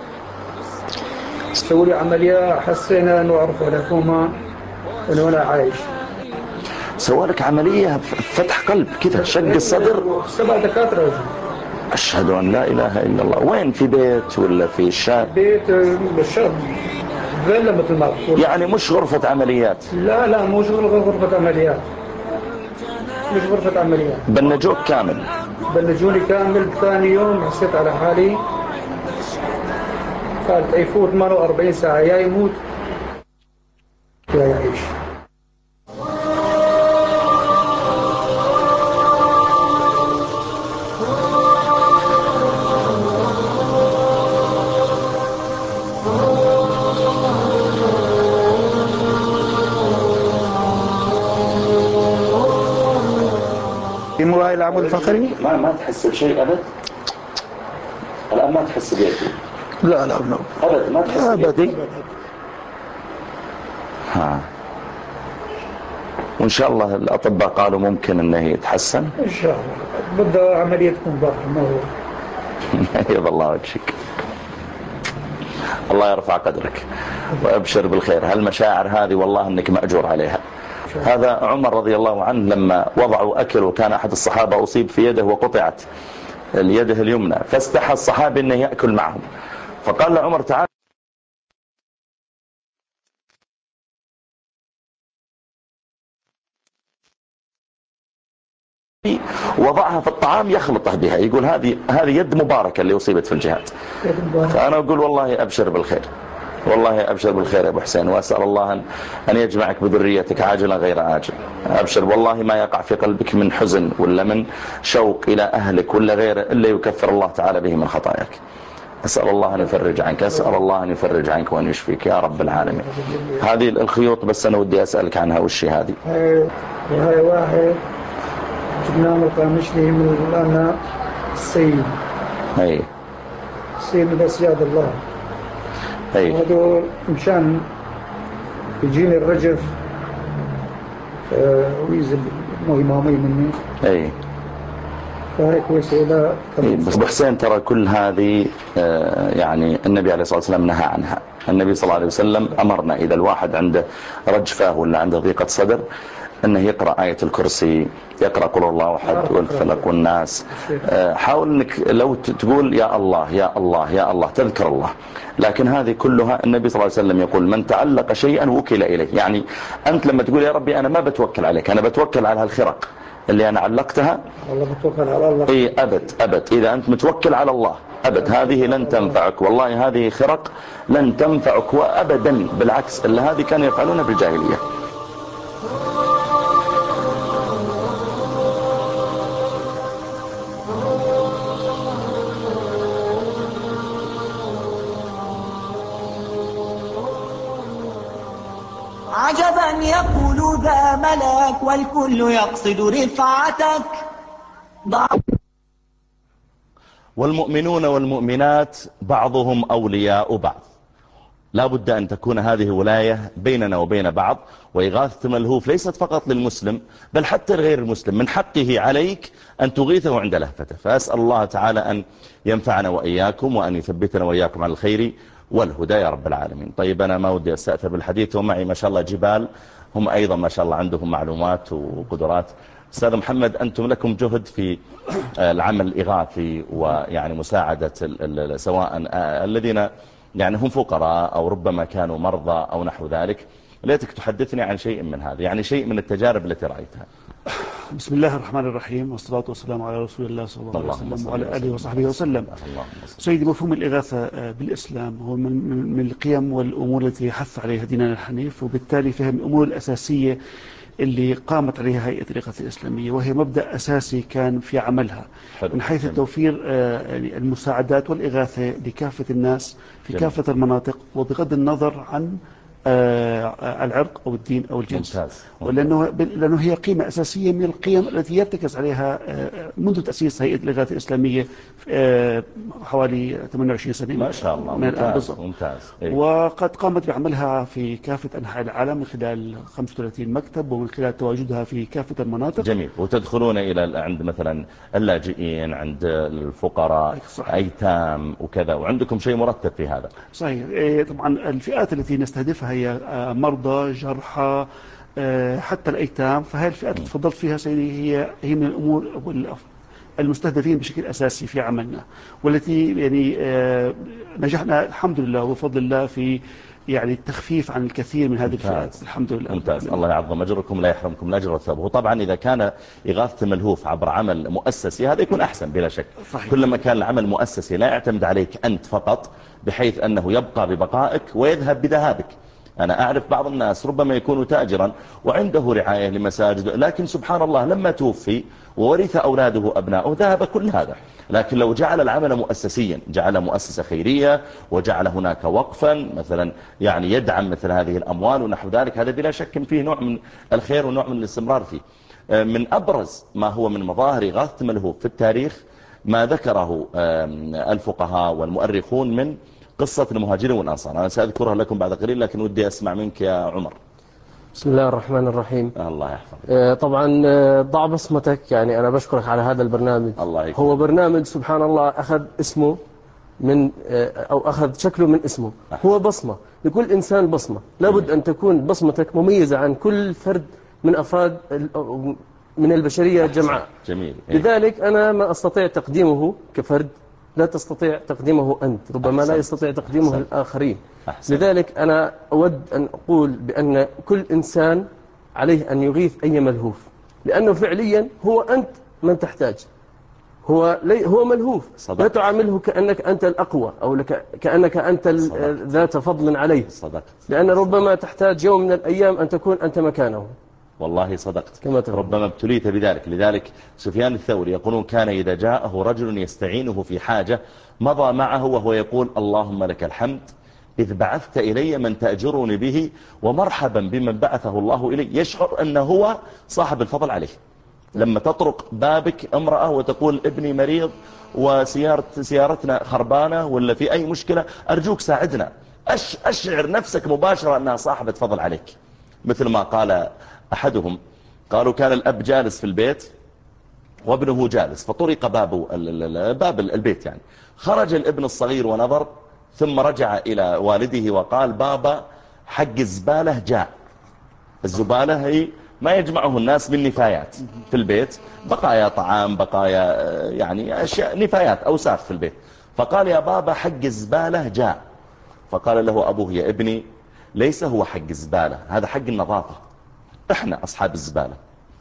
سووا لي عملية، حسينا انه عرفوا الحكومة انه انا عايش. سووا لك عملية فتح قلب كذا، شق الصدر. 7 دكاترة. أشهد أن لا إله إلا الله. وين، في بيت ولا في شقة؟ بيت بالشاب، فيلا مثل ما تقول. يعني مش غرفة عمليات؟ لا مش غرفة عمليات، مش غرفة عمليات. بنجوك كامل؟ بنجوني كامل. ثاني يوم حسيت على حالي، قالت يفوت 48 ساعة يا يموت يا يعيش. مو هاي العمود الفقري؟ ما تحس بشيء أبد؟ الآن ما تحس بيدي؟ لا أبد ما تحس بيدي؟ وإن شاء الله الأطباء قالوا ممكن أنه يتحسن إن شاء الله. بدها عملية تكون باقي، ما هو. يض الله وجهك، الله يرفع قدرك وأبشر بالخير. هالمشاعر هذه والله أنك مأجور عليها. هذا عمر رضي الله عنه لما وضعوا أكل، وكان أحد الصحابة أصيب في يده وقطعت اليده اليمنى، فاستحى الصحابي أنه يأكل معهم، فقال لعمر تعال وضعها في الطعام يخلطه بها، يقول هذه يد مباركة اللي أصيبت في الجهاد. فأنا أقول والله أبشر بالخير، والله أبشر بالخير يا أبو حسين، وأسأل الله أن يجمعك بذريتك عاجلا غير آجل. أبشر والله ما يقع في قلبك من حزن ولا من شوق إلى أهلك ولا غيره إلا يكفر الله تعالى به من خطاياك. أسأل الله أن يفرج عنك، أسأل الله أن يفرج عنك وأن يشفيك يا رب العالمين. هذه الخيوط بس أنا ودي أسألك عنها، وش هذه؟ هاي واحد جبناه من القامشلي من أنا السيد. أي السيد بس ياد الله. أي هذول مشان يجيني الرجف ويزل مهمامي مني. أي فهي كويسة. لا بس أبو حسين ترى كل هذه يعني النبي عليه الصلاة والسلام نهى عنها. النبي صلى الله عليه وسلم أمرنا إذا الواحد عنده رجفة ولا عنده ضيقة صدر أنه يقرأ آية الكرسي، يقرأ قل الله أحد والفلق والناس. حاول أنك لو تقول يا الله يا الله يا الله تذكر الله، لكن هذه كلها النبي صلى الله عليه وسلم يقول من تعلق شيئا وكل إليه. يعني أنت لما تقول يا ربي أنا ما بتوكل عليك، أنا بتوكل على هالخرق اللي أنا علقتها، والله بتوكل على الله. إيه أبد إذا أنت متوكل على الله أبد هذه لن تنفعك، والله هذه خرق لن تنفعك وأبدا، بالعكس إلا هذه كانوا يفعلونها بالجاهلية. عجبا يقول ذا ملاك والكل يقصد رفعتك. والمؤمنون والمؤمنات بعضهم أولياء بعض، لا بد أن تكون هذه ولاية بيننا وبين بعض. وإغاثة ملهوف ليست فقط للمسلم بل حتى لغير المسلم، من حقه عليك أن تغيثه عند لهفته. فأسأل الله تعالى أن ينفعنا وإياكم وأن يثبتنا وإياكم على الخير والهدى يا رب العالمين. طيب أنا ما ودي أستأثر بالحديث، ومعي ما شاء الله جبال هم أيضا ما شاء الله عندهم معلومات وقدرات. أستاذ محمد، أنتم لكم جهد في العمل الإغاثي ويعني مساعدة سواء الذين يعني هم فقراء أو ربما كانوا مرضى أو نحو ذلك. ليتك تحدثني عن شيء من هذا، يعني شيء من التجارب التي رأيتها. بسم الله الرحمن الرحيم، والصلاة والسلام على رسول الله صلى الله عليه وسلم وعلى آله وصحبه وسلم. سيدي، مفهوم الإغاثة بالإسلام هو من القيم والأمور التي حث عليها ديننا الحنيف، وبالتالي فهم الأمور الأساسية اللي قامت عليها هيئة الإغاثة الإسلامية، وهي مبدأ أساسي كان في عملها من حيث توفير المساعدات والإغاثة لكافة الناس في كافة المناطق، وبغض النظر عن العرق أو الدين أو الجنس. لأنه هي قيمة أساسية من القيم التي يرتكز عليها منذ تأسيس هيئة الإغاثة الإسلامية حوالي 28 سنة ما شاء الله. ممتاز. وقد قامت بعملها في كافة أنحاء العالم من خلال 35 مكتب ومن خلال تواجدها في كافة المناطق. جميل. وتدخلون إلى عند مثلا اللاجئين، عند الفقراء، أيتام وكذا، وعندكم شيء مرتب في هذا. صحيح. طبعا الفئات التي نستهدفها هي مرضى، جرحى، حتى الأيتام. فهذه الفئات اللي تفضلت فيها سيدي هي من الأمور المستهدفين بشكل أساسي في عملنا، والتي يعني نجحنا الحمد لله وبفضل الله في يعني التخفيف عن الكثير من هذه الفئات. الحمد لله. ممتاز. الله يعظم أجركم، لا يحرمكم الأجر والثواب. وطبعا إذا كان إغاثة ملهوف عبر عمل مؤسسي هذا يكون أحسن بلا شك. صحيح. كلما كان العمل مؤسسي لا يعتمد عليك أنت فقط، بحيث أنه يبقى ببقائك ويذهب بذهابك. أنا أعرف بعض الناس ربما يكون تاجرا وعنده رعاية لمساجد، لكن سبحان الله لما توفي وورث أولاده أبناؤه ذهب كل هذا. لكن لو جعل العمل مؤسسيا، جعل مؤسسة خيرية وجعل هناك وقفا مثلا يعني يدعم مثل هذه الأموال ونحو ذلك، هذا بلا شك فيه نوع من الخير ونوع من الاستمرار فيه. من أبرز ما هو من مظاهر إغاثة ملهوف في التاريخ ما ذكره الفقهاء والمؤرخون من قصة المهاجرين والأنصار. أنا سأذكرها لكم بعد قليل، لكن ودي أسمع منك يا عمر. بسم الله الرحمن الرحيم. الله يحفظك. طبعا ضع بصمتك، يعني أنا بشكرك على هذا البرنامج. الله يكرمك. هو برنامج سبحان الله أخذ اسمه من أو أخذ شكله من اسمه. هو بصمة لكل إنسان، بصمة لابد أن تكون بصمتك مميزة عن كل فرد من أفراد من البشرية جمعاء. جميل. لذلك أنا ما أستطيع تقديمه كفرد لا تستطيع تقديمه أنت، ربما لا يستطيع تقديمه الآخرين. لذلك أنا أود أن أقول بأن كل إنسان عليه أن يغيث أي ملهوف، لأنه فعليا هو أنت من تحتاج. هو ملهوف. صدق. لا تعامله كأنك أنت الأقوى أو كأنك أنت ذات فضل عليه. صدق. لأن ربما تحتاج يوم من الأيام أن تكون أنت مكانه. والله صدقت. ربما ابتليت بذلك. لذلك سفيان الثوري يقولون كان إذا جاءه رجل يستعينه في حاجة مضى معه وهو يقول اللهم لك الحمد إذ بعثت إلي من تأجرني به، ومرحبا بمن بعثه الله إلي. يشعر أنه هو صاحب الفضل عليه. لما تطرق بابك امرأة وتقول ابني مريض وسيارتنا خربانة ولا في أي مشكلة، أرجوك ساعدنا، أشعر نفسك مباشرة أنها صاحبة فضل عليك. مثل ما قال أحدهم، قالوا كان الأب جالس في البيت وابنه جالس، فطرق باب البيت يعني. خرج الابن الصغير ونظر، ثم رجع إلى والده وقال بابا حق الزبالة جاء. الزبالة هي ما يجمعه الناس من نفايات في البيت، بقايا طعام، بقايا يعني أشياء، نفايات، أوساخ في البيت. فقال يا بابا حق الزبالة جاء. فقال له أبوه يا ابني ليس هو حق الزبالة، هذا حق النظافة، احنا أصحاب الزبالة.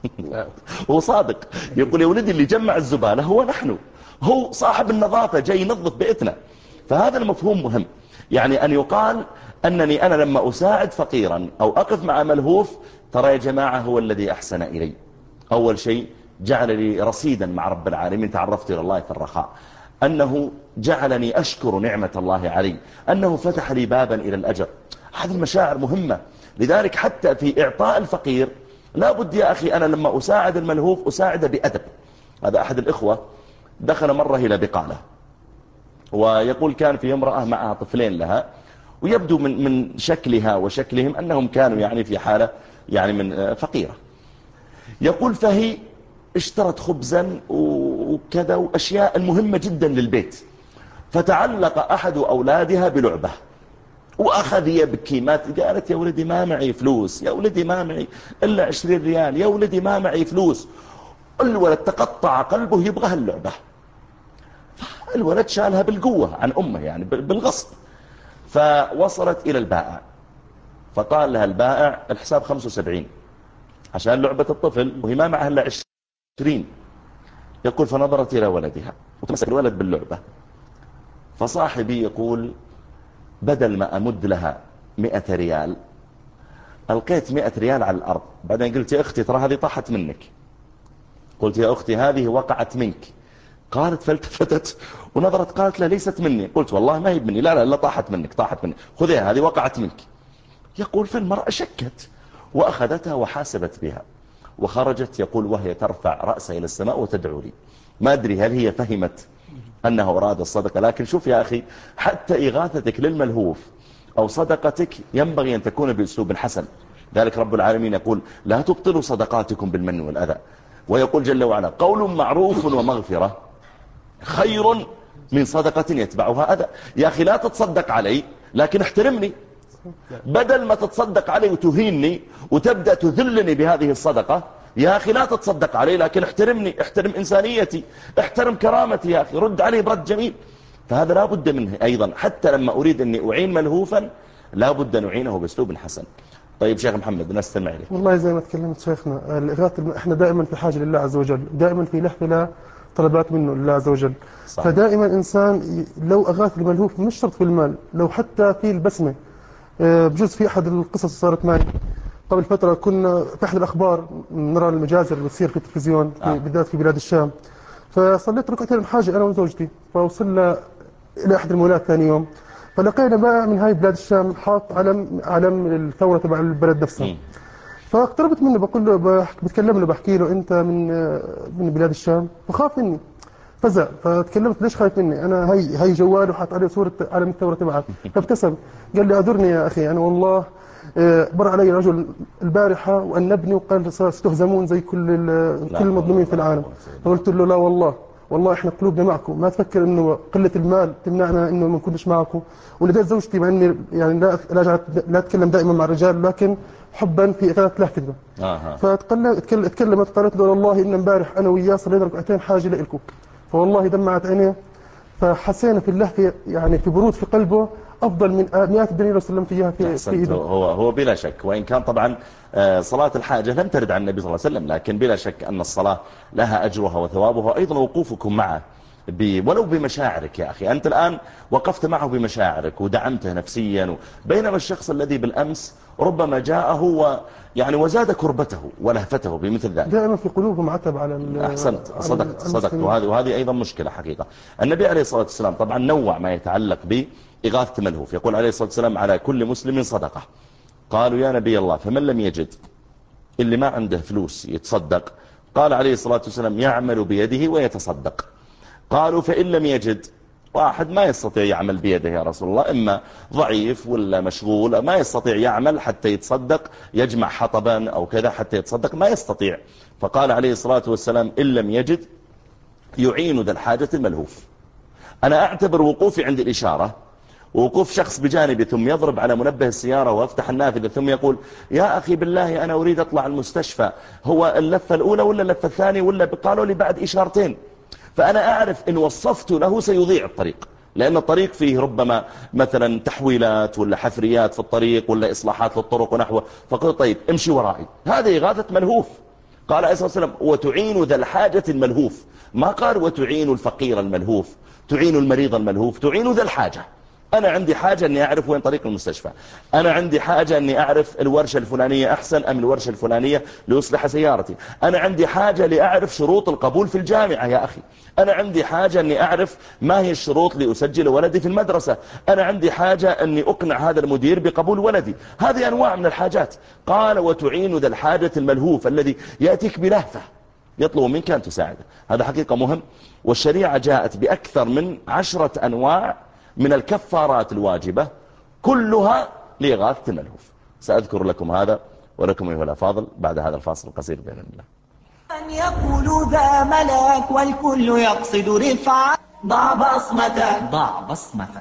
هو صادق، يقول يا ولدي اللي جمع الزبالة هو نحن، هو صاحب النظافة جاي ينظف بيتنا. فهذا المفهوم مهم، يعني أن يقال أنني أنا لما أساعد فقيرا أو أقف مع ملهوف، ترى يا جماعة هو الذي أحسن إلي. أول شيء جعل لي رصيدا مع رب العالمين، تعرفت إلى الله في الرخاء، أنه جعلني أشكر نعمة الله علي، أنه فتح لي بابا إلى الأجر. هذه المشاعر مهمة. لذلك حتى في إعطاء الفقير لا بد يا أخي أنا لما أساعد الملهوف أساعده بأدب. هذا أحد الإخوة دخل مرة إلى بقالة، ويقول كان في امرأة معها طفلين لها، ويبدو من شكلها وشكلهم أنهم كانوا يعني في حالة يعني من فقيرة. يقول فهي اشترت خبزا وكذا وأشياء مهمة جدا للبيت، فتعلق أحد أولادها بلعبة وأخذ يبكي. قالت يا ولدي ما معي فلوس، يا ولدي ما معي إلا 20 ريال، يا ولدي ما معي فلوس. الولد تقطع قلبه يبغى اللعبة، الولد شالها بالقوة عن أمه يعني بالغصب. فوصلت إلى البائع، فقال لها البائع الحساب 75 عشان لعبة الطفل، وهي ما معها إلا 20. يقول فنظرت إلى ولدها وتمسك الولد باللعبة. فصاحبي يقول بدل ما أمد لها 100 ريال ألقيت 100 ريال على الأرض. بعدين قلت يا أختي ترى هذه طاحت منك. قلت يا أختي هذه وقعت منك. قالت فالتفتت ونظرت قالت لا ليست مني. قلت والله ما هي مني. لا لا لا طاحت منك، طاحت منك، خذيها هذه وقعت منك. يقول فالمرأة شكت وأخذتها وحاسبت بها وخرجت. يقول وهي ترفع رأسها إلى السماء وتدعو لي. ما أدري هل هي فهمت أنه أراد الصدقة، لكن شوف يا أخي حتى إغاثتك للملهوف أو صدقتك ينبغي أن تكون بأسلوب حسن. ذلك رب العالمين يقول لا تبطلوا صدقاتكم بالمن والأذى، ويقول جل وعلا قول معروف ومغفرة خير من صدقة يتبعها أذى. يا أخي لا تتصدق علي لكن احترمني، بدل ما تتصدق علي وتهيني وتبدأ تذلني بهذه الصدقة. يا أخي لا تتصدق علي لكن احترمني، احترم إنسانيتي، احترم كرامتي يا أخي، رد علي برد جميل. فهذا لا بد منه أيضا، حتى لما أريد أني أعين ملهوفا لا بد أن أعينه بأسلوب حسن. طيب شيخ محمد نستمع إليه. والله زي ما تكلمت شيخنا، الإغاثة احنا دائما في حاجة لله عز وجل، دائما في لحظة طلبات منه لله عز وجل. صحيح. فدائما إنسان لو أغاث الملهوف مش شرط في المال، لو حتى في البسمة. بجوز في أحد القصص صارت معي قبل فترة، كنا في أحد الأخبار نرى المجازر اللي بتصير في التلفزيون بالذات في بلاد الشام. فصليت ركعتين حاجة أنا وزوجتي، فوصلنا إلى أحد المولات ثاني يوم، فلقينا بائع من هاي بلاد الشام حاط علم الثورة تبع البلد نفسها. فاقتربت منه بقول له بتكلم له بحكي له أنت من بلاد الشام، فخاف مني فزع. فتكلمت ليش خايف مني؟ أنا هي جوال وحاط عليه صورة علم الثورة تبعك. فابتسم قال لي أعذرني يا أخي، أنا والله مر علي رجل البارحة وأنبني وقال ستهزمون زي كل المظلومين في العالم. فقلت له لا والله احنا قلوبنا معكم، ما تفكر انه قلة المال تمنعنا انه ما نكونش معكم. ولديت زوجتي مع اني يعني لا اتكلم دائما مع الرجال، لكن حبا في إغاثة لهفتها. فتكلمت قالت له والله ان امبارح انا وياه صلينا ركعتين حاجة لكم. فوالله دمعت عينيه، فحسينا في اللهفة يعني في برود في قلبه أفضل من مئات الدنيا لو سلمت إياها في إيده. هو بلا شك، وإن كان طبعا صلاة الحاجة لم ترد عن النبي صلى الله عليه وسلم، لكن بلا شك أن الصلاة لها أجرها وثوابها، أيضا وقوفكم معه ولو بمشاعرك يا أخي. أنت الآن وقفت معه بمشاعرك ودعمته نفسيا، بينما الشخص الذي بالأمس ربما جاءه يعني وزاد كربته ولهفته بمثل ذلك. دائما في قلوبهم عتب على أحسنت، صدقت. وهذه أيضا مشكلة حقيقة. النبي عليه الصلاة والسلام طبعا نوع ما يتعلق بإغاثة ملهوف. يقول عليه الصلاة والسلام على كل مسلم صدقة. قالوا يا نبي الله فمن لم يجد، اللي ما عنده فلوس يتصدق؟ قال عليه الصلاة والسلام يعمل بيده ويتصدق. قالوا فإن لم يجد، واحد ما يستطيع يعمل بيده يا رسول الله، إما ضعيف ولا مشغول ما يستطيع يعمل حتى يتصدق، يجمع حطبا أو كذا حتى يتصدق ما يستطيع. فقال عليه الصلاة والسلام إن لم يجد يعين ذا الحاجة الملهوف. أنا أعتبر وقوفي عند الإشارة ووقوف شخص بجانبي ثم يضرب على منبه السيارة وافتح النافذة ثم يقول يا أخي بالله أنا أريد أطلع المستشفى، هو اللفة الأولى ولا اللفة الثانية ولا قالوا لي بعد إشارتين، فأنا أعرف إن وصفت له سيضيع الطريق، لأن الطريق فيه ربما مثلا تحويلات ولا حفريات في الطريق ولا إصلاحات للطرق ونحوه، فقلت طيب امشي ورائي. هذه إغاثة ملهوف. قال عليه الصلاة والسلام وتعين ذا الحاجة الملهوف، ما قال وتعين الفقير الملهوف، تعين المريض الملهوف، تعين ذا الحاجة. أنا عندي حاجة أني أعرف وين طريق المستشفى، أنا عندي حاجة أني أعرف الورشة الفلانية أحسن أم الورشة الفلانية ليصلح سيارتي، أنا عندي حاجة لأعرف شروط القبول في الجامعة يا أخي، أنا عندي حاجة أني أعرف ما هي الشروط لأسجل ولدي في المدرسة، أنا عندي حاجة أني أقنع هذا المدير بقبول ولدي. هذه أنواع من الحاجات. قال وتعين ذا الحاجة الملهوف الذي يأتيك بلهفة يطلب منك أن تساعده. هذا حقيقة مهم. والشريعة جاءت بأكثر من 10 أنواع من الكفارات الواجبة كلها لإغاثة الملهوف. سأذكر لكم هذا ولكم أيها الأفاضل بعد هذا الفاصل القصير بإذن الله. من يقول ذا ملاك والكل يقصد رفعة، ضع بصمتك ضع بصمتك.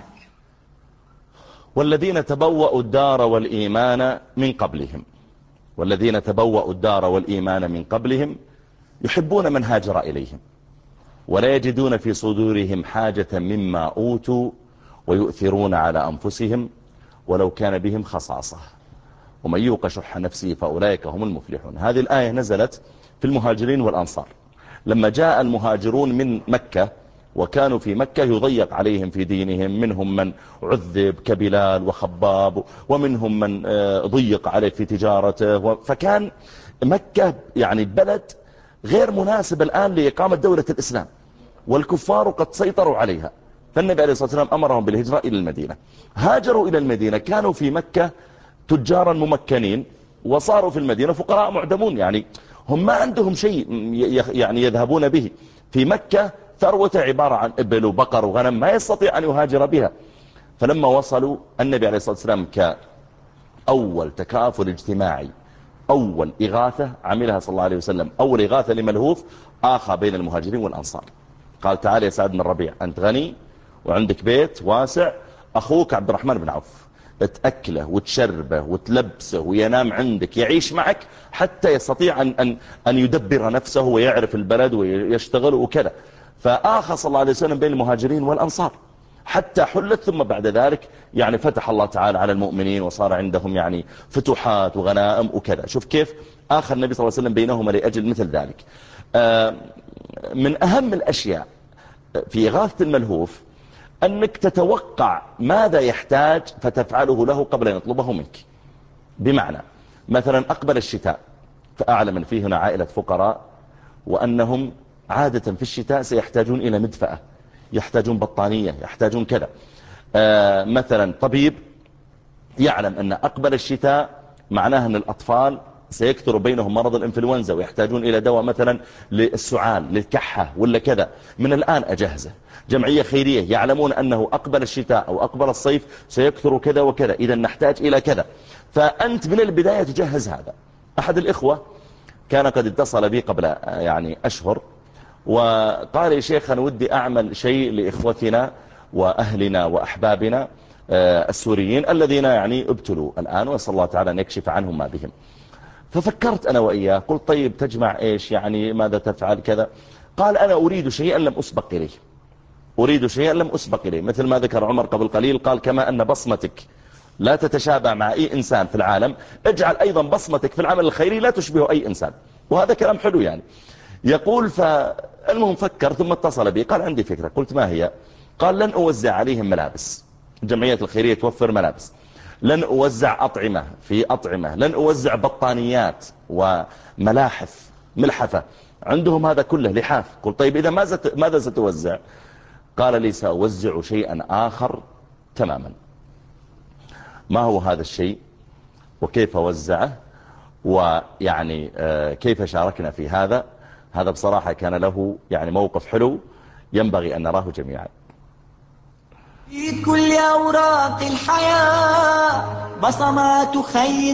والذين تبوأوا الدار والإيمان من قبلهم، والذين تبوأوا الدار والإيمان من قبلهم يحبون من هاجر إليهم ولا يجدون في صدورهم حاجة مما أوتوا ويؤثرون على أنفسهم ولو كان بهم خصاصة ومن يوق شح نفسه فأولئك هم المفلحون. هذه الآية نزلت في المهاجرين والأنصار لما جاء المهاجرون من مكة وكانوا في مكة يضيق عليهم في دينهم، منهم من عذب كبلال وخباب ومنهم من ضيق عليه في تجارته، فكان مكة يعني بلد غير مناسب الآن لإقامة دولة الإسلام والكفار قد سيطروا عليها. فالنبي عليه الصلاة والسلام أمرهم بالهجرة إلى المدينة. هاجروا إلى المدينة، كانوا في مكة تجارا ممكنين وصاروا في المدينة فقراء معدمون، يعني هم ما عندهم شيء يعني يذهبون به. في مكة ثروة عبارة عن إبل وبقر وغنم ما يستطيع أن يهاجر بها. فلما وصلوا النبي عليه الصلاة والسلام كأول تكافل اجتماعي، أول إغاثة عملها صلى الله عليه وسلم، أول إغاثة لملهوف آخى بين المهاجرين والأنصار. قال تعال يا سعد بن الربيع أنت غني وعندك بيت واسع، أخوك عبد الرحمن بن عوف تأكله وتشربه وتلبسه وينام عندك، يعيش معك حتى يستطيع أن يدبر نفسه ويعرف البلد ويشتغل وكذا. فآخى صلى الله عليه وسلم بين المهاجرين والأنصار حتى حلت. ثم بعد ذلك يعني فتح الله تعالى على المؤمنين وصار عندهم يعني فتوحات وغنائم وكذا. شوف كيف آخر النبي صلى الله عليه وسلم بينهما لأجل مثل ذلك. من أهم الأشياء في إغاثة الملهوف أنك تتوقع ماذا يحتاج فتفعله له قبل أن يطلبه منك. بمعنى مثلا أقبل الشتاء، فأعلم أن فيه هنا عائلة فقراء وأنهم عادة في الشتاء سيحتاجون إلى مدفأة، يحتاجون بطانية، يحتاجون كذا. مثلا طبيب يعلم أن أقبل الشتاء معناه أن الأطفال سيكثر بينهم مرض الإنفلونزا ويحتاجون إلى دواء مثلا للسعال للكحة ولا كذا، من الآن أجهزه. جمعية خيرية يعلمون أنه أقبل الشتاء أو أقبل الصيف سيكثر كذا وكذا، إذا نحتاج إلى كذا، فأنت من البداية تجهز هذا. أحد الإخوة كان قد اتصل بي قبل يعني أشهر وقال يا شيخ أنا ودي أعمل شيء لإخوتنا وأهلنا وأحبابنا السوريين الذين يعني ابتلوا الآن، وأسأل الله تعالى أن يكشف عنهم ما بهم. ففكرت أنا وإياه، قلت طيب تجمع إيش يعني، ماذا تفعل كذا؟ قال أنا أريد شيئا لم أسبق إليه، أريد شيئا لم أسبق إليه، مثل ما ذكر عمر قبل قليل، قال كما أن بصمتك لا تتشابه مع أي إنسان في العالم، اجعل أيضا بصمتك في العمل الخيري لا تشبه أي إنسان. وهذا كلام حلو يعني. يقول فالمهم فكر ثم اتصل بي قال عندي فكرة. قلت ما هي؟ قال لن أوزع عليهم ملابس، الجمعية الخيرية توفر ملابس، لن أوزع أطعمة في أطعمة، لن أوزع بطانيات وملاحف ملحفة، عندهم هذا كله لحاف. قلت طيب إذا ماذا ستوزع؟ قال لي سأوزع شيئا آخر تماما. ما هو هذا الشيء وكيف وزعه ويعني كيف شاركنا في هذا؟ هذا بصراحة كان له يعني موقف حلو ينبغي أن نراه جميعا. في كل أوراق الحياة بصمات خير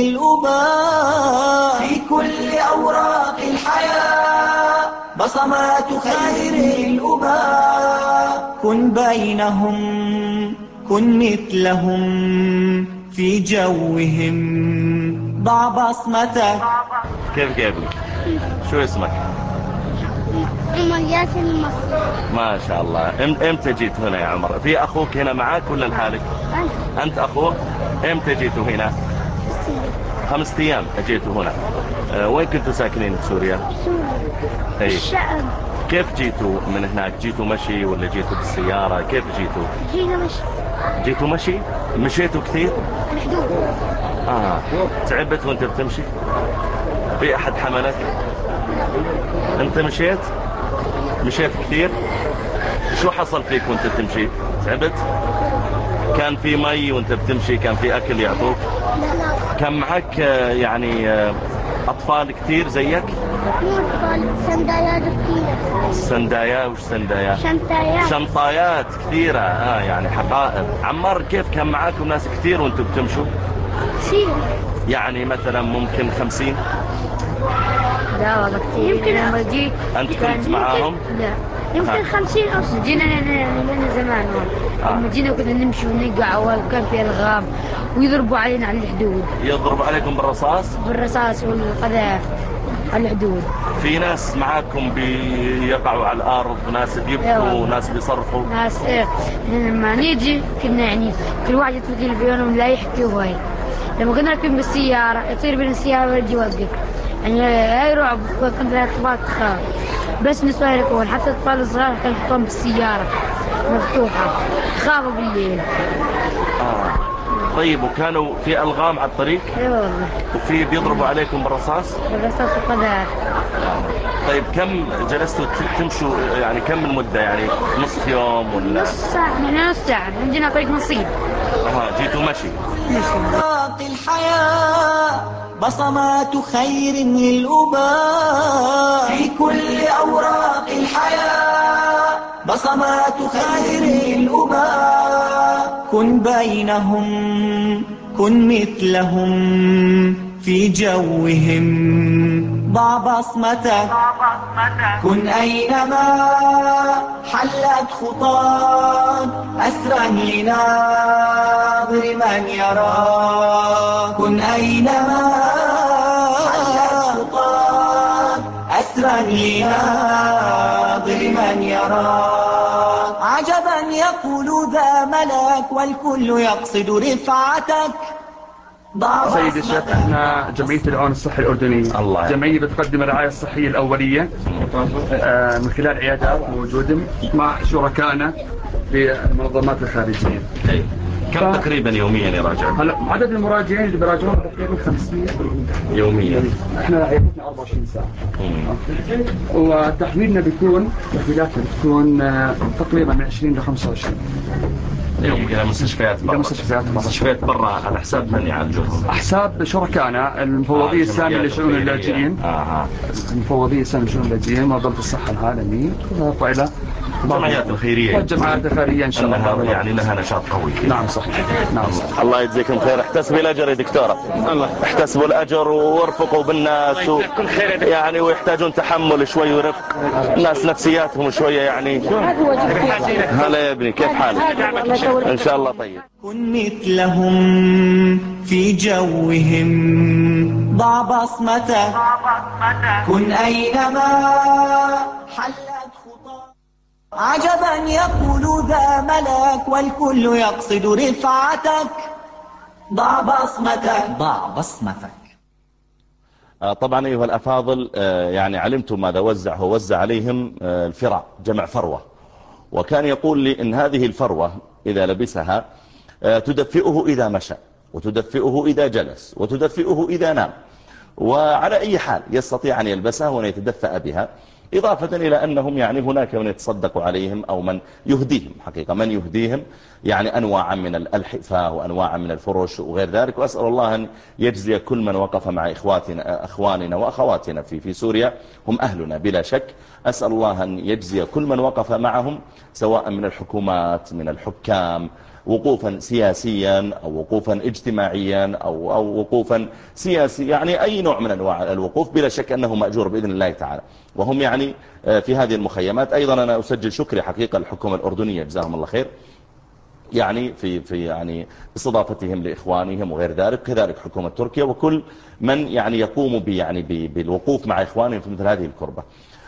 للأباء، في كل أوراق الحياة بصمات خير للأباء، كن بينهم كن مثلهم في جوهم، ضع بصمتك. كيف ابنك؟ شو اسمك؟ عمر ياسر المصري. ما شاء الله. امتى جيت هنا يا عمر؟ في اخوك هنا معاك ولا لحالك؟ انت اخوك. امتى جيتوا هنا؟ 5 ايام اجيتوا هنا. وين كنتوا ساكنين بسوريا؟ سوريا. الشعب. كيف جيتوا من هناك؟ جيتوا مشي ولا جيتوا بالسيارة؟ كيف جيتوا؟ جينا مشي. جيتوا مشي؟ مشيتوا كثير؟ الحدود. تعبت وانت بتمشي؟ في احد حملك؟ انت مشيت كثير؟ شو حصل فيك وانت بتمشي؟ تعبت؟ كان في مي وانت بتمشي؟ كان في اكل يعطوك؟ لا. كان معك يعني اطفال كثير زيك؟ مو أطفال، سندايات كثيرة. سندايا؟ وش سندايا؟ شنطايات كثيرة. يعني حقائب. عمار كيف كان معاكم ناس كثير وانتم بتمشوا؟ كثير. يعني مثلا ممكن 50؟ لا والله كثير. يمكن لما جيت انت كنت معاهم؟ لا يمكن 50 أصلا. جينا لنا زمان لما جينا كنا نمشي ونقع وكان في ألغام ويضربوا علينا على الحدود. يضربوا عليكم بالرصاص؟ بالرصاص والقذائف على الحدود. في ناس معاكم بيقعوا على الأرض، ناس بيبكوا وناس بيصرخوا؟ ناس لما نيجي كنا يعني كل واحد يطلق الفيون لا يحكي وهاي. لما كنا راكبين بالسيارة يطير بين السيارة ويجي يوقف، يعني هاي رعب. كنت الأطفال تخاف، بس نسوي يكون حتى الأطفال الصغار كانوا يحطون بالسيارة مفتوحة يخافوا بالليل. طيب وكانوا في ألغام على الطريق؟ اي والله. وفي بيضربوا عليكم بالرصاص؟ بالرصاص والقذائف. طيب كم جلستوا تمشوا؟ يعني كم المدة؟ يعني نصف يوم ولا؟ نص ساعة. يعني نص ساعة. عندنا طريق نصيب. جيتوا مشي. أوراق الحياة بصمات خير للأباء، في كل أوراق الحياة بصمات خير للأباء. كن بينهم كن مثلهم في جوهم، ضع بصمتك. كن أينما حلت خطاك أسرا لناظر من يراك. كن أينما حلت خطاك أسرا لناظر من يراك. عجبا يقول ذا ملاك والكل يقصد رفعتك. سيد الشيخ، احنا جمعية العون الصحي الأردنية، جمعية بتقدم الرعاية الصحية الأولية من خلال عيادات موجودة مع شركائنا بالمنظمات الخارجية. كم تقريبا يوميا يراجع؟ هلا عدد المراجعين اللي بيراجعون تقريبا 500 يوميا. احنا عيادتنا 24 ساعة. وتحويلنا بيكون تحويلاتنا بتكون تقريبا من 20 ل 25 إلى مستشفيات برا. مستشفيات برا على حساب من يعالجوهم؟ حساب شركائنا المفوضية السامية لشؤون اللاجئين. المفوضية السامية لشؤون اللاجئين، منظمة الصحة العالمية، إضافة إلى الجمعيات الخيرية. والجمعيات الخيرية إن شاء الله. يعني لها نشاط قوي. نعم صحيح. نعم صحيح. الله يجزيكم خير. احتسبوا الأجر يا دكتورة. الله احتسبوا الأجر وارفقوا بالناس يعني ويحتاجون تحمل شوي ورفق. الناس نفسياتهم شوية يعني. هلا يا ابني، كيف حالك؟ إن شاء الله طيب. كن مثلهم في جوهم، ضع بصمتك. كن أينما حلت خطاك. عجبا يقول ذا ملاك والكل يقصد رفعتك. ضع بصمتك. ضع بصمتك. طبعا أيها الأفاضل، يعني علمتم ماذا وزع. هو وزع عليهم الفراء، جمع فروة، وكان يقول لي إن هذه الفروة إذا لبسها تدفئه إذا مشى، وتدفئه إذا جلس، وتدفئه إذا نام، وعلى أي حال يستطيع أن يلبسها وأن يتدفأ بها. إضافة إلى أنهم يعني هناك من يتصدق عليهم أو من يهديهم، حقيقة من يهديهم يعني أنواع من الحفاة وأنواع من الفرش وغير ذلك. وأسأل الله أن يجزي كل من وقف مع أخواننا وأخواتنا في سوريا، هم أهلنا بلا شك. أسأل الله أن يجزي كل من وقف معهم، سواء من الحكومات من الحكام، وقوفا سياسيا أو وقوفا اجتماعيا أو وقوفا سياسي، يعني أي نوع من أنواع الوقوف، بلا شك أنه مأجور بإذن الله تعالى. وهم يعني في هذه المخيمات. أيضا أنا أسجل شكري حقيقة للحكومة الأردنية، جزاهم الله خير، يعني في استضافتهم لإخوانهم وغير ذلك، كذلك حكومة تركيا وكل من يعني يقوم بالوقوف مع إخوانهم في مثل هذه الكربة.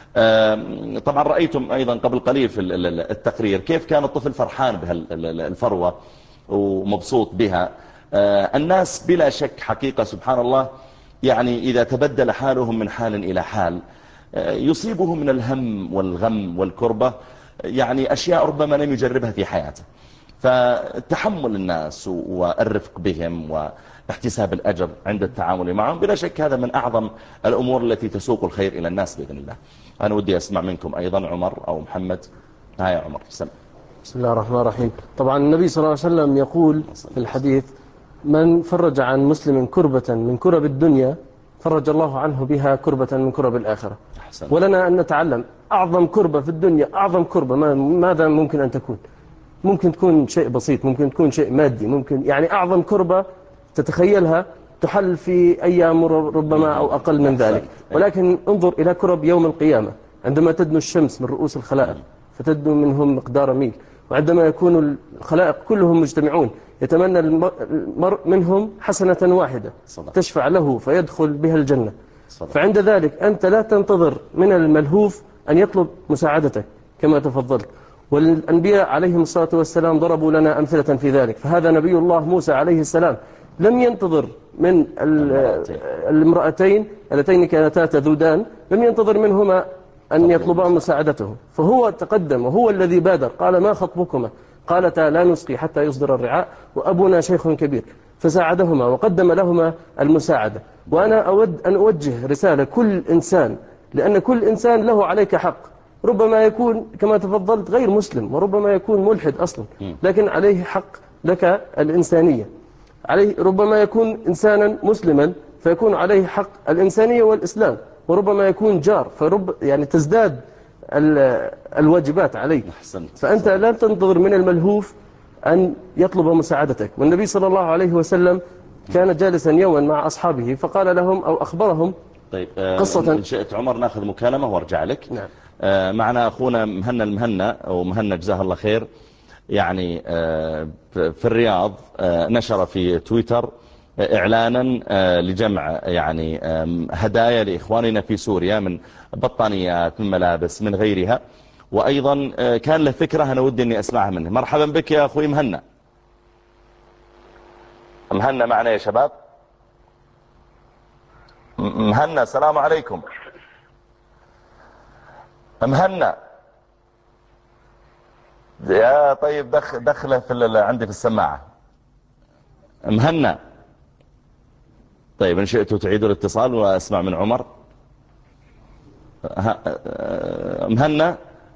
طبعا رأيتم أيضا قبل قليل في التقرير كيف كان الطفل فرحان بهالفروة ومبسوط بها. الناس بلا شك حقيقة سبحان الله يعني إذا تبدل حالهم من حال إلى حال يصيبهم من الهم والغم والكربة يعني أشياء ربما لم يجربها في حياته. فتحمل الناس والرفق بهم واحتساب الأجر عند التعامل معهم بلا شك هذا من أعظم الأمور التي تسوق الخير إلى الناس بإذن الله. أنا ودي أسمع منكم أيضا عمر أو محمد. يا عمر سلام. بسم الله الرحمن الرحيم. طبعا النبي صلى الله عليه وسلم يقول في الحديث: من فرج عن مسلم كربة من كرب الدنيا فرج الله عنه بها كربة من كرب الآخرة. ولنا أن نتعلم أعظم كربة في الدنيا، أعظم كربة ماذا ممكن أن تكون؟ ممكن تكون شيء بسيط، ممكن تكون شيء مادي، ممكن يعني أعظم كربة تتخيلها تحل في أيام ربما أو أقل من ذلك. ولكن انظر إلى كرب يوم القيامة عندما تدنو الشمس من رؤوس الخلائق فتدنو منهم مقدار ميل، وعندما يكون الخلائق كلهم مجتمعون يتمنى المرء منهم حسنة واحدة تشفع له فيدخل بها الجنة. فعند ذلك أنت لا تنتظر من الملهوف أن يطلب مساعدتك كما تفضلت. والأنبياء عليهم الصلاة والسلام ضربوا لنا أمثلة في ذلك. فهذا نبي الله موسى عليه السلام لم ينتظر من الامرأتين اللتين كانتا تذودان، لم ينتظر منهما أن يطلبا مساعدته، فهو تقدم وهو الذي بادر. قال: ما خطبكما؟ قالتا: لا نسقي حتى يصدر الرعاء وأبونا شيخ كبير. فساعدهما وقدم لهما المساعدة. وأنا أود أن أوجه رسالة كل إنسان، لأن كل إنسان له عليك حق. ربما يكون كما تفضلت غير مسلم، وربما يكون ملحد أصلا، لكن عليه حق لك الإنسانية. عليه ربما يكون إنسانا مسلما فيكون عليه حق الإنسانية والإسلام، وربما يكون جار يعني تزداد الواجبات عليك. فأنت لا تنتظر من الملهوف أن يطلب مساعدتك. والنبي صلى الله عليه وسلم كان جالسا يوما مع أصحابه فقال لهم أو أخبرهم طيب قصة. إن شئت عمر ناخذ مكالمة وارجع لك. نعم. معنا أخونا مهنا المهنا أو مهنا جزاه الله خير، يعني في الرياض نشر في تويتر إعلانا لجمع يعني هدايا لإخواننا في سوريا من بطانيات من ملابس من غيرها، وأيضا كان له فكرة أنا ودي أني أسمعها منه. مرحبا بك يا أخوي مهنا. مهنا معنا يا شباب؟ مهنا السلام عليكم. مهنا يا طيب دخله عندي في السماعة. مهنا طيب إن شئتوا تعيدوا الاتصال وأسمع من عمر. مهنا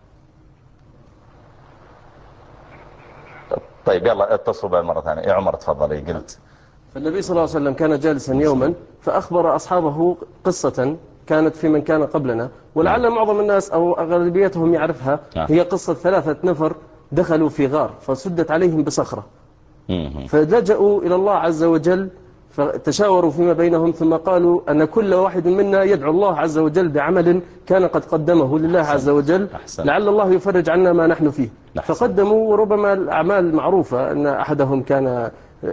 طيب يلا اتصلوا بها مرة ثانية. يا عمر تفضلي. قلت فالنبي صلى الله عليه وسلم كان جالسا يوما فأخبر أصحابه قصة كانت في من كان قبلنا، ولعل معظم الناس أو أغلبيتهم يعرفها. هي قصة 3 نفر دخلوا في غار فسدت عليهم بصخرة، فلجأوا إلى الله عز وجل فتشاوروا فيما بينهم، ثم قالوا أن كل واحد منا يدعو الله عز وجل بعمل كان قد قدمه لله عز وجل لعل الله يفرج عنا ما نحن فيه. فقدموا، وربما الأعمال معروفة أن أحدهم كان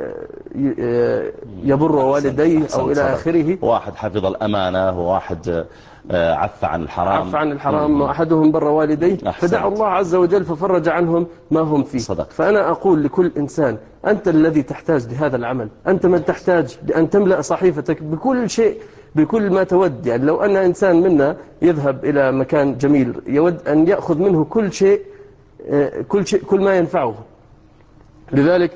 يبر والديه أو إلى آخره، واحد حفظ الأمانة وواحد عف عن الحرام وأحدهم بر والديه فدعوا الله عز وجل ففرج عنهم ما هم فيه. فأنا أقول لكل إنسان أنت الذي تحتاج لهذا العمل، أنت من تحتاج لأن تملأ صحيفتك بكل شيء بكل ما تود. يعني لو أن إنسان منا يذهب إلى مكان جميل يود أن يأخذ منه كل شيء كل ما ينفعه. لذلك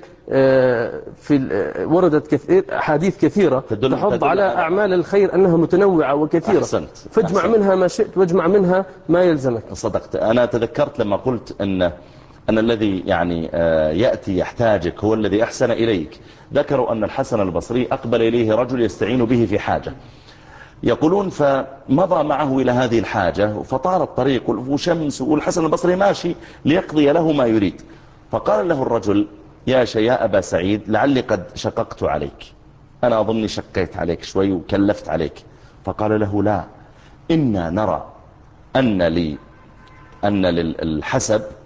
وردت أحاديث كثيرة تحض على أعمال الخير أنها متنوعة وكثيرة. فاجمع منها ما شئت واجمع منها ما يلزمك. صدقت. أنا تذكرت لما قلت أن الذي يعني يأتي يحتاجك هو الذي أحسن إليك. ذكروا أن الحسن البصري أقبل إليه رجل يستعين به في حاجة، يقولون فمضى معه إلى هذه الحاجة فطال الطريق وشمس والحسن البصري ماشي ليقضي له ما يريد، فقال له الرجل: يا أبا سعيد لعلي قد شققت عليك، أنا أظني شقيت عليك شوي وكلفت عليك. فقال له: لا، إنا نرى أن للحسب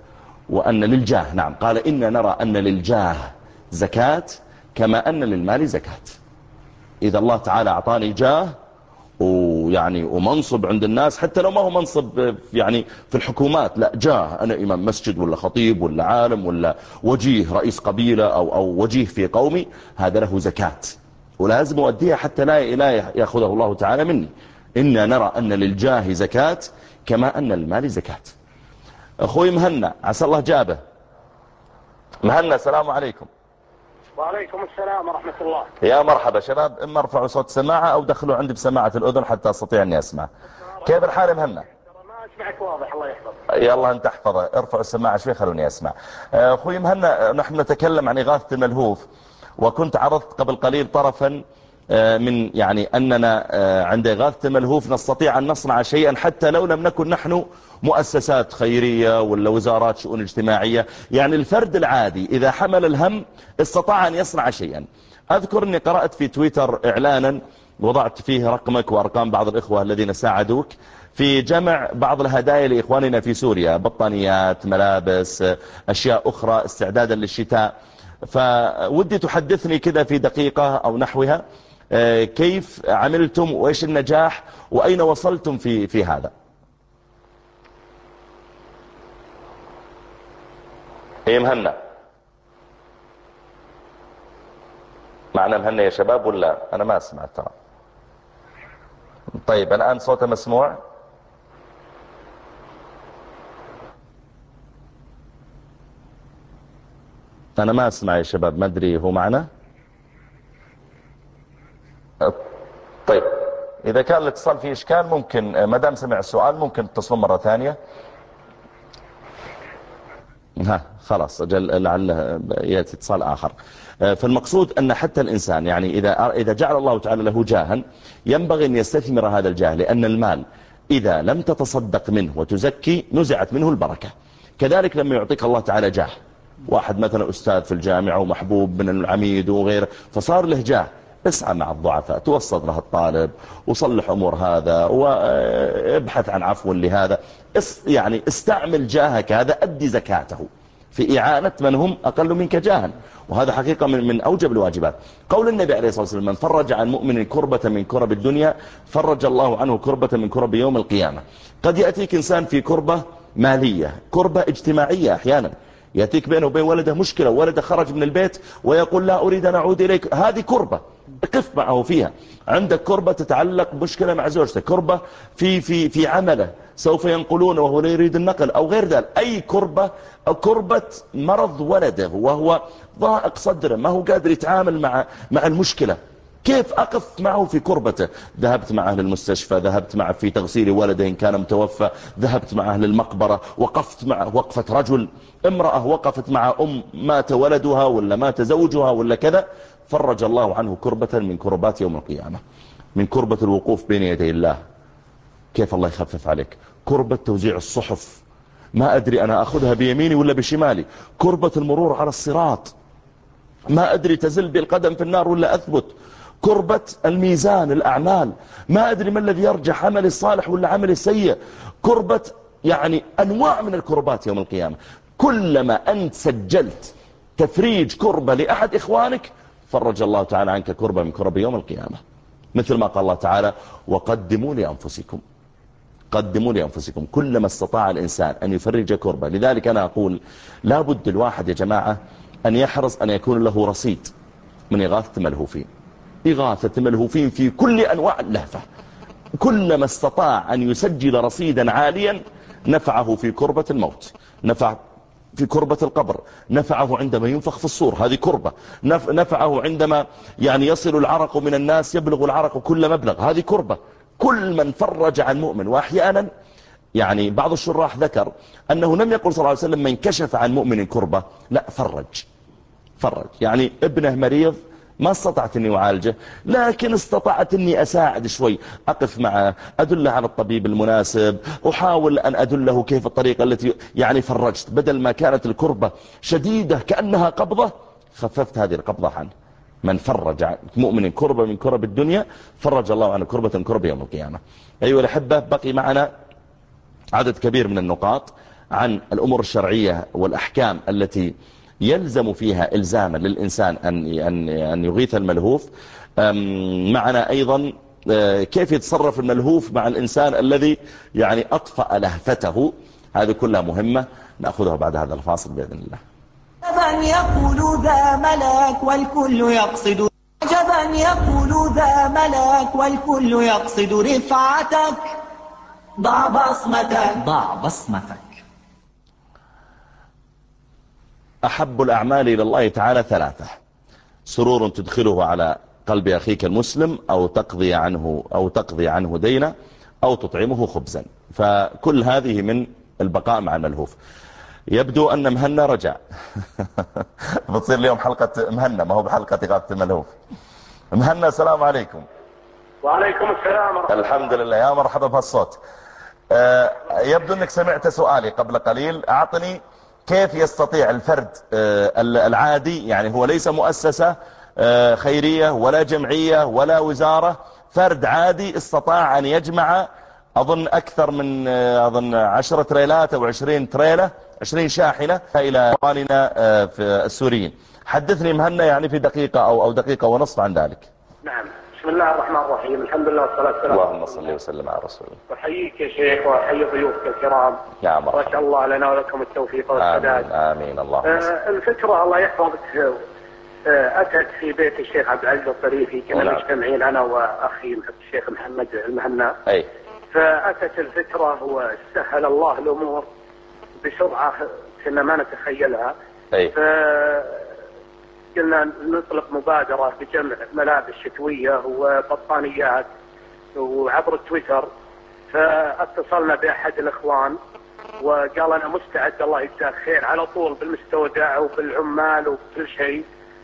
وأن للجاه، نعم، قال إن نرى أن للجاه زكاة كما أن للمال زكاة. إذا الله تعالى أعطاني جاه ويعني ومنصب عند الناس، حتى لو ما هو منصب يعني في الحكومات، لا، جاه، أنا إمام مسجد ولا خطيب ولا عالم ولا وجيه رئيس قبيلة أو وجيه في قومي، هذا له زكاة ولازم أؤديها حتى لا يأخذه الله تعالى مني. إنا نرى أن للجاه زكاة كما أن للمال زكاة. أخوي مهنا، عسى الله جابه. مهنا، السلام عليكم. وعليكم السلام ورحمة الله. يا مرحبا شباب، إما ارفعوا صوت سماعة أو دخلوا عندي بسماعة الأذن حتى أستطيع أني أسمع. كيف الحال مهنا؟ ما أسمعك واضح، الله يحفظك. يلا أنت احفظه، ارفعوا السماعة شوي خلوني أسمع. أخوي مهنا، نحن نتكلم عن إغاثة الملهوف، وكنت عرضت قبل قليل طرفا من يعني أننا عند إغاثة الملهوف نستطيع أن نصنع شيئا حتى لو لم نكن نحن مؤسسات خيرية ولا وزارات شؤون اجتماعية. يعني الفرد العادي إذا حمل الهم استطاع أن يصنع شيئا. أذكر أني قرأت في تويتر إعلانا وضعت فيه رقمك وأرقام بعض الإخوة الذين ساعدوك في جمع بعض الهدايا لإخواننا في سوريا، بطانيات، ملابس، أشياء أخرى استعدادا للشتاء. فودي تحدثني كذا في دقيقة أو نحوها كيف عملتم وإيش النجاح وأين وصلتم في هذا. هي مهنا معنا؟ مهنا يا شباب ولا أنا ما أسمع ترى؟ طيب الآن صوته مسموع؟ أنا ما أسمع يا شباب، ما أدري هو معنا؟ طيب إذا كان الاتصال فيه إشكال ممكن ما دام سمع السؤال ممكن تتصلوا مرة ثانية. خلاص أجل لعله يأتي اتصال آخر. فالمقصود أن حتى الإنسان يعني إذا جعل الله تعالى له جاها ينبغي أن يستثمر هذا الجاه، لأن المال إذا لم تتصدق منه وتزكي نزعت منه البركة. كذلك لما يعطيك الله تعالى جاه، واحد مثلا أستاذ في الجامعة ومحبوب من العميد وغيره فصار له جاه، اسعى مع الضعفاء، توسط له الطالب وصلح أمور هذا وابحث عن عفو لهذا، يعني استعمل جاهك هذا، أدي زكاته في إعانة من هم أقل منك جاها. وهذا حقيقة من أوجب الواجبات. قول النبي عليه الصلاة والسلام: من فرج عن مؤمن كربة من كرب الدنيا فرج الله عنه كربة من كرب يوم القيامة. قد يأتيك إنسان في كربة مالية، كربة اجتماعية، أحيانا يأتيك بينه وبين ولده مشكلة، ولده خرج من البيت ويقول لا أريد أن أعود إليك، هذه كربة اقف معه فيها. عندك كربة تتعلق مشكلة مع زوجته، كربة في عمله سوف ينقلونه وهو لا يريد النقل أو غير ذلك، أي كربة أو كربة مرض ولده وهو ضائق صدره ما هو قادر يتعامل مع المشكلة، كيف أقف معه في كربته؟ ذهبت معه للمستشفى، ذهبت معه في تغسيل ولده إن كان متوفى، ذهبت معه للمقبرة، وقفت معه وقفة رجل، امرأة وقفت مع مات ولدها ولا مات زوجها ولا كذا، فرج الله عنه كربة من كربات يوم القيامة. من كربة الوقوف بين يدي الله، كيف الله يخفف عليك. كربة توزيع الصحف، ما أدري أنا أخذها بيميني ولا بشمالي. كربة المرور على الصراط، ما أدري تزل بالقدم في النار ولا أثبت. كربة الميزان الأعمال، ما أدري ما الذي يرجح عمل الصالح ولا عمل السيء. كربة يعني أنواع من الكربات يوم القيامة. كلما أنت سجلت تفريج كربة لأحد إخوانك فرج الله تعالى عنك كربة من كرب يوم القيامة. مثل ما قال الله تعالى: وقدموا لأنفسكم، قدموا لأنفسكم. كلما استطاع الإنسان أن يفرج كربة. لذلك أنا أقول لابد الواحد يا جماعة أن يحرص أن يكون له رصيد من إغاثة الملهوفين. إغاثة الملهوفين في كل أنواع اللهفة، كلما استطاع أن يسجل رصيدا عاليا نفعه في كربة الموت، نفع في كربة القبر، نفعه عندما ينفخ في الصور، هذه كربة، نفعه عندما يعني يصل العرق من الناس، يبلغ العرق كل مبلغ، هذه كربة. كل من فرج عن مؤمن. وأحيانا يعني بعض الشراح ذكر أنه لم يقل صلى الله عليه وسلم من كشف عن مؤمن كربة، لا، فرج. يعني ابنه مريض ما استطعت أني أعالجه، لكن استطعت أني أساعد شوي، أقف معه، أدله على الطبيب المناسب، أحاول أن أدله كيف الطريقة التي يعني فرجت. بدل ما كانت الكربة شديدة كأنها قبضة خففت هذه القبضة عنه. من فرج عن مؤمن كربة من كرب الدنيا فرج الله عنه كربة من كرب يوم القيامة. أيها الأحبة، بقي معنا عدد كبير من النقاط. عن الأمور الشرعية والأحكام التي يلزم فيها إلزاما للإنسان أن يغيث الملهوف. معنا أيضا كيف يتصرف الملهوف مع الإنسان الذي يعني أطفأ لهفته. هذه كلها مهمة، نأخذها بعد هذا الفاصل بإذن الله. عجبا يقول ذا ملاك والكل يقصد، عجبا يقول ذا ملاك والكل يقصد رفعتك، ضع بصمتك، ضع بصمتك. أحب الأعمال إلى الله تعالى ثلاثة: سرور تدخله على قلب أخيك المسلم، أو تقضي عنه دينا، أو تطعمه خبزا. فكل هذه من البقاء مع الملهوف. يبدو أن مهنا رجع. بتصير اليوم حلقة مهنا، ما هو بحلقة إغاثة الملهوف. مهنا السلام عليكم. وعليكم السلام ورحمة الله. الحمد لله، يا مرحبا بهالصوت. يبدو أنك سمعت سؤالي قبل قليل. أعطني كيف يستطيع الفرد العادي، يعني هو ليس مؤسسة خيرية ولا جمعية ولا وزارة، فرد عادي استطاع أن يجمع أظن أكثر من 10 تريلات أو 20 تريلة، 20 شاحنة إلى إخواننا في السوريين. حدثني مهنا يعني في دقيقة أو دقيقة ونصف عن ذلك. نعم، بسم الله الرحمن الرحيم، الحمد لله والصلاة والسلام. اللهم صل وسلم على رسول الله. أحييك يا شيخ وأحيي ضيوفك الكرام. يا مرحبا. ما شاء الله لنا ولكم التوفيق والسداد. آمين. اللهم صل. الفكرة الله يحفظك أتت في بيت الشيخ عبد العزيز الطريفي، كنا مجتمعين أنا وأخي الشيخ محمد المهنا. أي. فأتت الفكرة وسهل الله الأمور بسرعة كنا ما نتخيلها. أي. قلنا نطلق مبادرة بجمع ملابس شتوية وبطانيات وعبر التويتر. فاتصلنا بأحد الإخوان وقال أنا مستعد الله يجزاك خير على طول بالمستودع وبالعمال وكل شيء.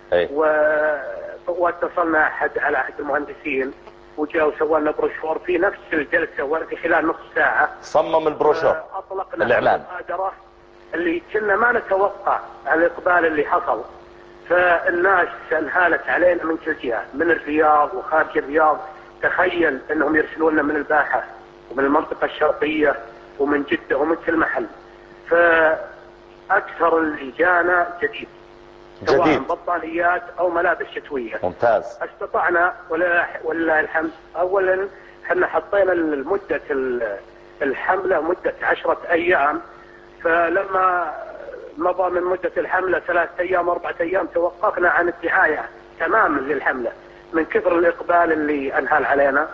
واتصلنا على أحد المهندسين وجاء وسوى لنا بروشور في نفس الجلسة وفي خلال نص ساعة صمم البروشور. أطلقنا الإعلان المبادرة اللي كنا ما نتوقع الإقبال اللي حصل. فالناس انهالت علينا من كل جهة، من الرياض وخارج الرياض. تخيل انهم يرسلون لنا من الباحة ومن المنطقة الشرقية ومن جدة ومن كل محل. فأكثر اللي جانا جديد سواء بطانيات او ملابس شتوية. ممتاز. استطعنا ولله الحمد. اولا احنا حطينا مدة الحملة مدة 10 ايام، فلما مضى من مدة الحملة 3 أيام 4 أيام توقفنا عن الدعاية تماما للحملة من كثر الإقبال اللي أنهال علينا.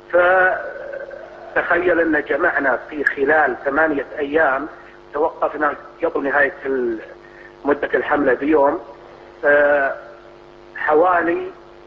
فتخيل أن جمعنا في خلال 8 أيام، توقفنا قبل نهاية مدة الحملة بيوم، حوالي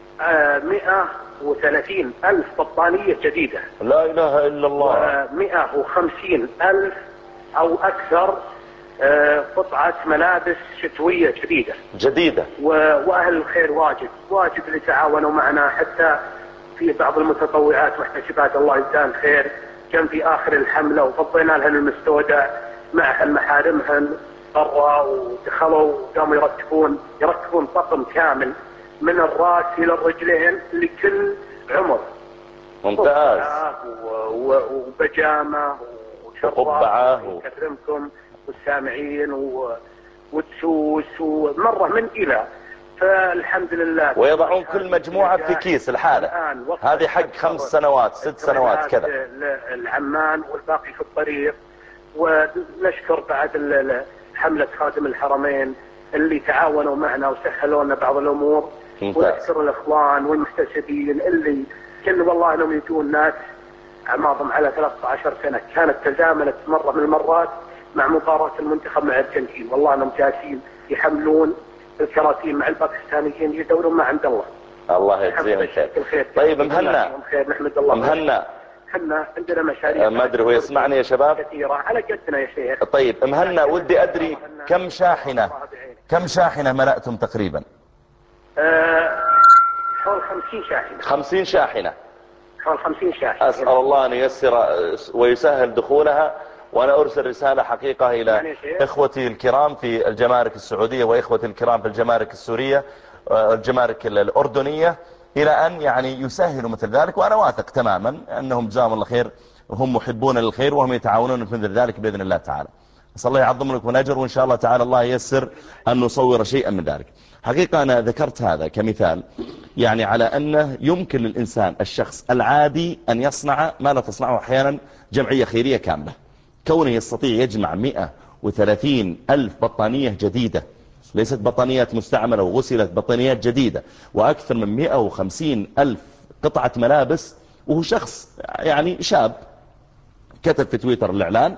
130,000 بطانية جديدة. لا إله إلا الله. 150,000 أو أكثر قطعة ملابس شتوية جديدة. وأهل الخير واجب اللي تعاونوا معنا، حتى في بعض المتطوعات واحتسابات الله يجزاهم خير كان في آخر الحملة وفضينا لهم المستودع مع محارمهم برا، ودخلوا وقاموا يركبون طقم كامل من الرأس إلى الرجلين لكل عمر. ممتاز. وبجامة وقبعة يكرمكم والسامعين ودسوس ومرة من إلى. فالحمد لله. ويضعون كل مجموعة في كيس الحالة. هذه حق 5 سنوات 6 سنوات كذا. العمان والباقي في الطريق. ونشكر بعد حملة خادم الحرمين اللي تعاونوا معنا وسهلوا لنا بعض الأمور. ونشكر الإخوان والمحتسبين اللي كان والله انهم يجون ناس اعمارهم على 13 سنة كانت تزامنت مرة من المرات مع مباراة المنتخب مع الارجنتين. والله انهم جالسين يحملون الكراسي مع الباكستانيين يدورون ما عند الله. الله يجزيهم خير. طيب مهنا، نحمد الله. مهنا احنا عندنا مشاريع ما ادري هو يسمعني يا شباب كثيرة على قدنا يا شيخ. طيب مهنا، ودي ادري كم شاحنة ملأتم تقريبا؟ حول 50 شاحنة. 50 شاحنة. حول 50 شاحنة. أسأل الله أن ييسر ويسهل دخولها. وأنا أرسل رسالة حقيقة إلى إخوتي الكرام في الجمارك السعودية وإخوتي الكرام في الجمارك السورية الجمارك الأردنية إلى أن يعني يسهلوا مثل ذلك. وأنا واثق تماما أنهم جزاهم الله خير وهم محبون للخير وهم يتعاونون في مثل ذلك بإذن الله تعالى. أسأل الله يعظم لكم الأجر، وإن شاء الله تعالى الله ييسر أن نصور شيئا من ذلك. حقيقة أنا ذكرت هذا كمثال يعني على أنه يمكن للإنسان الشخص العادي أن يصنع ما لا تصنعه أحيانا جمعية خيرية كاملة. كونه يستطيع يجمع 130,000 بطانية جديدة، ليست بطانيات مستعملة وغسلت، بطانيات جديدة، وأكثر من 150,000 قطعة ملابس، وهو شخص يعني شاب كتب في تويتر الإعلان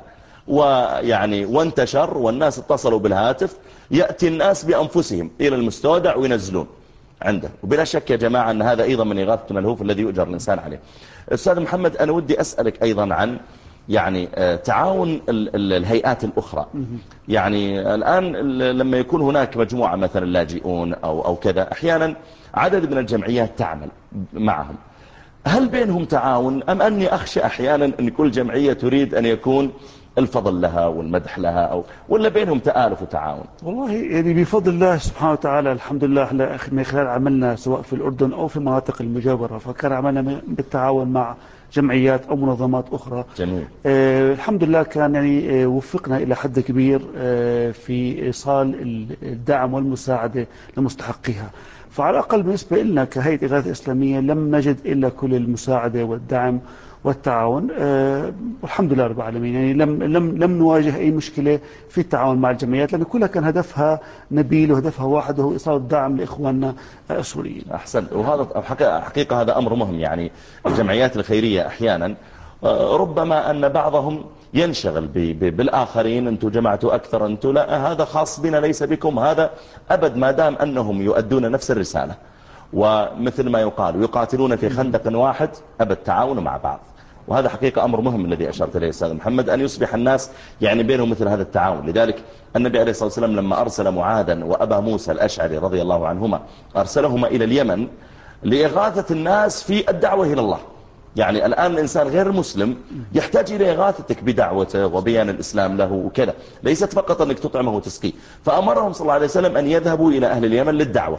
ويعني وانتشر، والناس اتصلوا بالهاتف، يأتي الناس بأنفسهم إلى المستودع وينزلون عنده. وبلا شك يا جماعة أن هذا أيضا من إغاثة الملهوف الذي يؤجر الإنسان عليه. أستاذ محمد، أنا ودي أسألك أيضا عن يعني تعاون الهيئات الأخرى. يعني الآن لما يكون هناك مجموعة مثلا لاجئون أو كذا، أحيانا عدد من الجمعيات تعمل معهم، هل بينهم تعاون أم أني أخشى أحيانا أن كل جمعية تريد أن يكون الفضل لها والمدح لها، ولا بينهم تآلف وتعاون؟ والله يعني بفضل الله سبحانه وتعالى الحمد لله من خلال عملنا سواء في الأردن أو في المناطق المجاورة، فكان عملنا بالتعاون مع جمعيات أو منظمات أخرى. جميل. الحمد لله كان يعني وفقنا إلى حد كبير في إيصال الدعم والمساعدة لمستحقيها. فعلى الأقل بالنسبة لنا كهيئة إغاثة إسلامية لم نجد إلا كل المساعدة والدعم والتعاون، والحمد لله رب العالمين. يعني لم نواجه أي مشكلة في التعاون مع الجمعيات، لأن كلها كان هدفها نبيل وهدفها واحد، وهو إيصال الدعم لإخواننا السوريين. أحسن. وهذا حقيقة هذا أمر مهم. يعني الجمعيات الخيرية أحيانا ربما أن بعضهم ينشغل بالآخرين، أنتم جمعتوا أكثر، أنتم لا، هذا خاص بنا ليس بكم، هذا أبد ما دام أنهم يؤدون نفس الرسالة، ومثل ما يقال يقاتلون في خندق واحد، أبد تعاونوا مع بعض. وهذا حقيقة أمر مهم الذي أشرت إليه أستاذ محمد، أن يصبح الناس يعني بينهم مثل هذا التعاون. لذلك النبي عليه الصلاة والسلام لما أرسل معاذا وأبا موسى الأشعري رضي الله عنهما، أرسلهما إلى اليمن لإغاثة الناس في الدعوة إلى الله. يعني الآن الإنسان غير المسلم يحتاج إلى إغاثتك بدعوته وبيان الإسلام له وكذا، ليست فقط أنك تطعمه وتسقيه. فأمرهم صلى الله عليه وسلم أن يذهبوا إلى أهل اليمن للدعوة،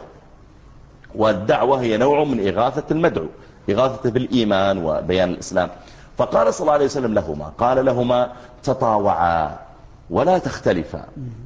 والدعوة هي نوع من إغاثة المدعو، إغاثته بالإيمان وبيان الإسلام. فقال صلى الله عليه وسلم لهما، قال لهما: تطاوعا ولا تختلفا،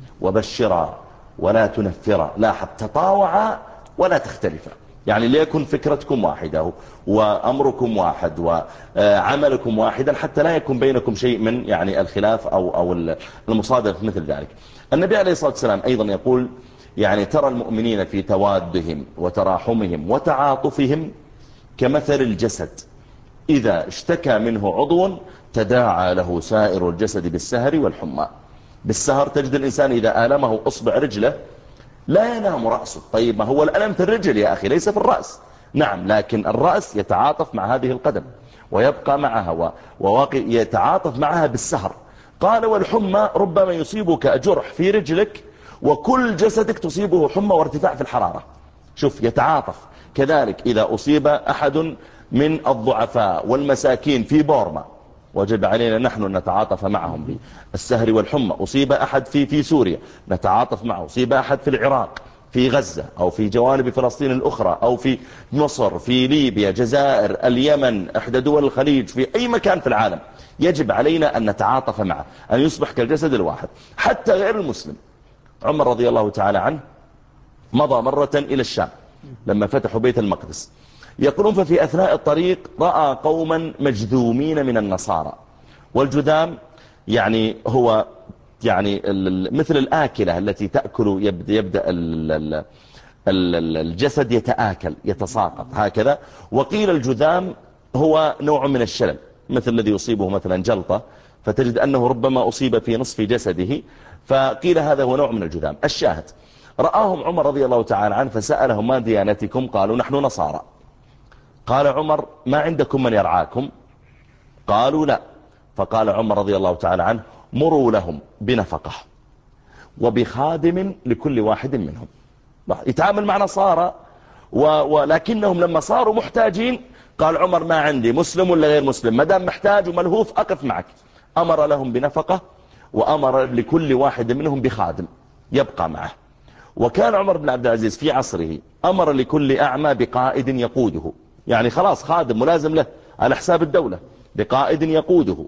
وبشرا ولا تنفرا. لاحظ، تطاوعا ولا تختلفا، يعني ليكن فكرتكم واحدة وأمركم واحد وعملكم واحدا، حتى لا يكون بينكم شيء من يعني الخلاف أو المصادمة مثل ذلك. النبي عليه الصلاة والسلام أيضا يقول يعني: ترى المؤمنين في توادهم وتراحمهم وتعاطفهم كمثل الجسد إذا اشتكى منه عضو تداعى له سائر الجسد بالسهر والحمى. بالسهر تجد الإنسان إذا آلمه أصبع رجله لا ينام رأسه. طيب ما هو الألم في الرجل يا أخي، ليس في الرأس. نعم، لكن الرأس يتعاطف مع هذه القدم ويبقى معها يتعاطف معها بالسهر. قال: والحمى ربما يصيبك جرح في رجلك وكل جسدك تصيبه حمى وارتفاع في الحرارة. شوف، يتعاطف. كذلك إذا أصيب أحد من الضعفاء والمساكين في بورما، وجب علينا نحن أن نتعاطف معهم بالسهر والحمى. أصيب أحد في سوريا نتعاطف معه، أصيب أحد في العراق، في غزة، أو في جوانب فلسطين الأخرى، أو في مصر، في ليبيا، جزائر، اليمن، إحدى دول الخليج، في أي مكان في العالم يجب علينا أن نتعاطف معه، أن يصبح كالجسد الواحد. حتى غير المسلم. عمر رضي الله تعالى عنه مضى مرة إلى الشام لما فتحوا بيت المقدس، يقولون ففي أثناء الطريق رأى قوما مجذومين من النصارى. والجذام يعني هو يعني مثل الآكلة التي تأكل، يبدأ الجسد يتآكل يتساقط هكذا. وقيل الجذام هو نوع من الشلل، مثل الذي يصيبه مثلا جلطة، فتجد أنه ربما أصيب في نصف جسده، فقيل هذا هو نوع من الجذام. الشاهد، رآهم عمر رضي الله تعالى عنه فسألهم: ما ديانتكم؟ قالوا: نحن نصارى. قال عمر: ما عندكم من يرعاكم؟ قالوا: لا. فقال عمر رضي الله تعالى عنه: مروا لهم بنفقة وبخادم لكل واحد منهم. يتعامل مع نصارى ولكنهم لما صاروا محتاجين قال عمر: ما عندي مسلم ولا غير مسلم، ما دام محتاج وملهوف أقف معك. أمر لهم بنفقة، وأمر لكل واحد منهم بخادم يبقى معه. وكان عمر بن عبد العزيز في عصره أمر لكل أعمى بقائد يقوده، يعني خلاص خادم ملازم له على حساب الدولة، بقائد يقوده.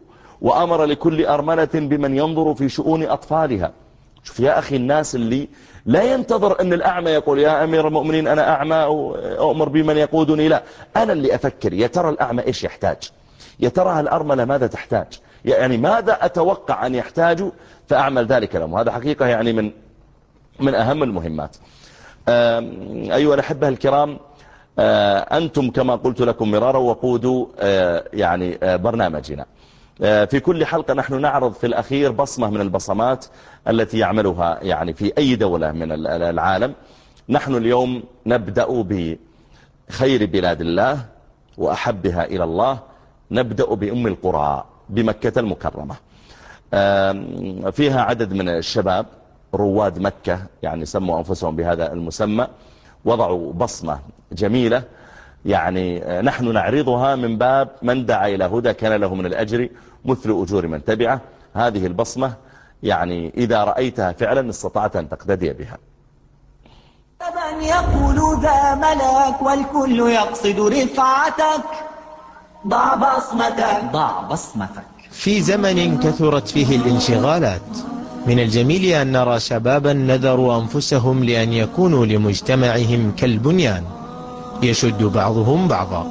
وأمر لكل أرملة بمن ينظر في شؤون أطفالها. شوف يا أخي الناس اللي لا ينتظر أن الأعمى يقول يا أمير المؤمنين أنا أعمى وأؤمر بمن يقودني، لا، أنا اللي أفكر يا ترى الأعمى إيش يحتاج، يا ترى الأرملة ماذا تحتاج، يعني ماذا أتوقع أن يحتاجوا فأعمل ذلك لهم. هذا حقيقة يعني من أهم المهمات. أيها الأحبة الكرام، أنتم كما قلت لكم مرارا وقودوا يعني برنامجنا. في كل حلقة نحن نعرض في الأخير بصمة من البصمات التي يعملها يعني في أي دولة من العالم. نحن اليوم نبدأ بخير بلاد الله وأحبها إلى الله، نبدأ بأم القرى بمكة المكرمة. فيها عدد من الشباب رواد مكة، يعني سموا أنفسهم بهذا المسمى، وضعوا بصمة جميلة، يعني نحن نعرضها من باب من دعا إلى هدى كان له من الأجر مثل أجور من تبعه. هذه البصمة يعني إذا رأيتها فعلا استطعت أن تقتدي بها. من يقول ذا ملاك والكل يقصد رفعتك، ضع بصمتك ضع بصمتك. في زمن كثرت فيه الانشغالات، من الجميل أن نرى شبابا نذروا أنفسهم لأن يكونوا لمجتمعهم كالبنيان يشد بعضهم بعضا.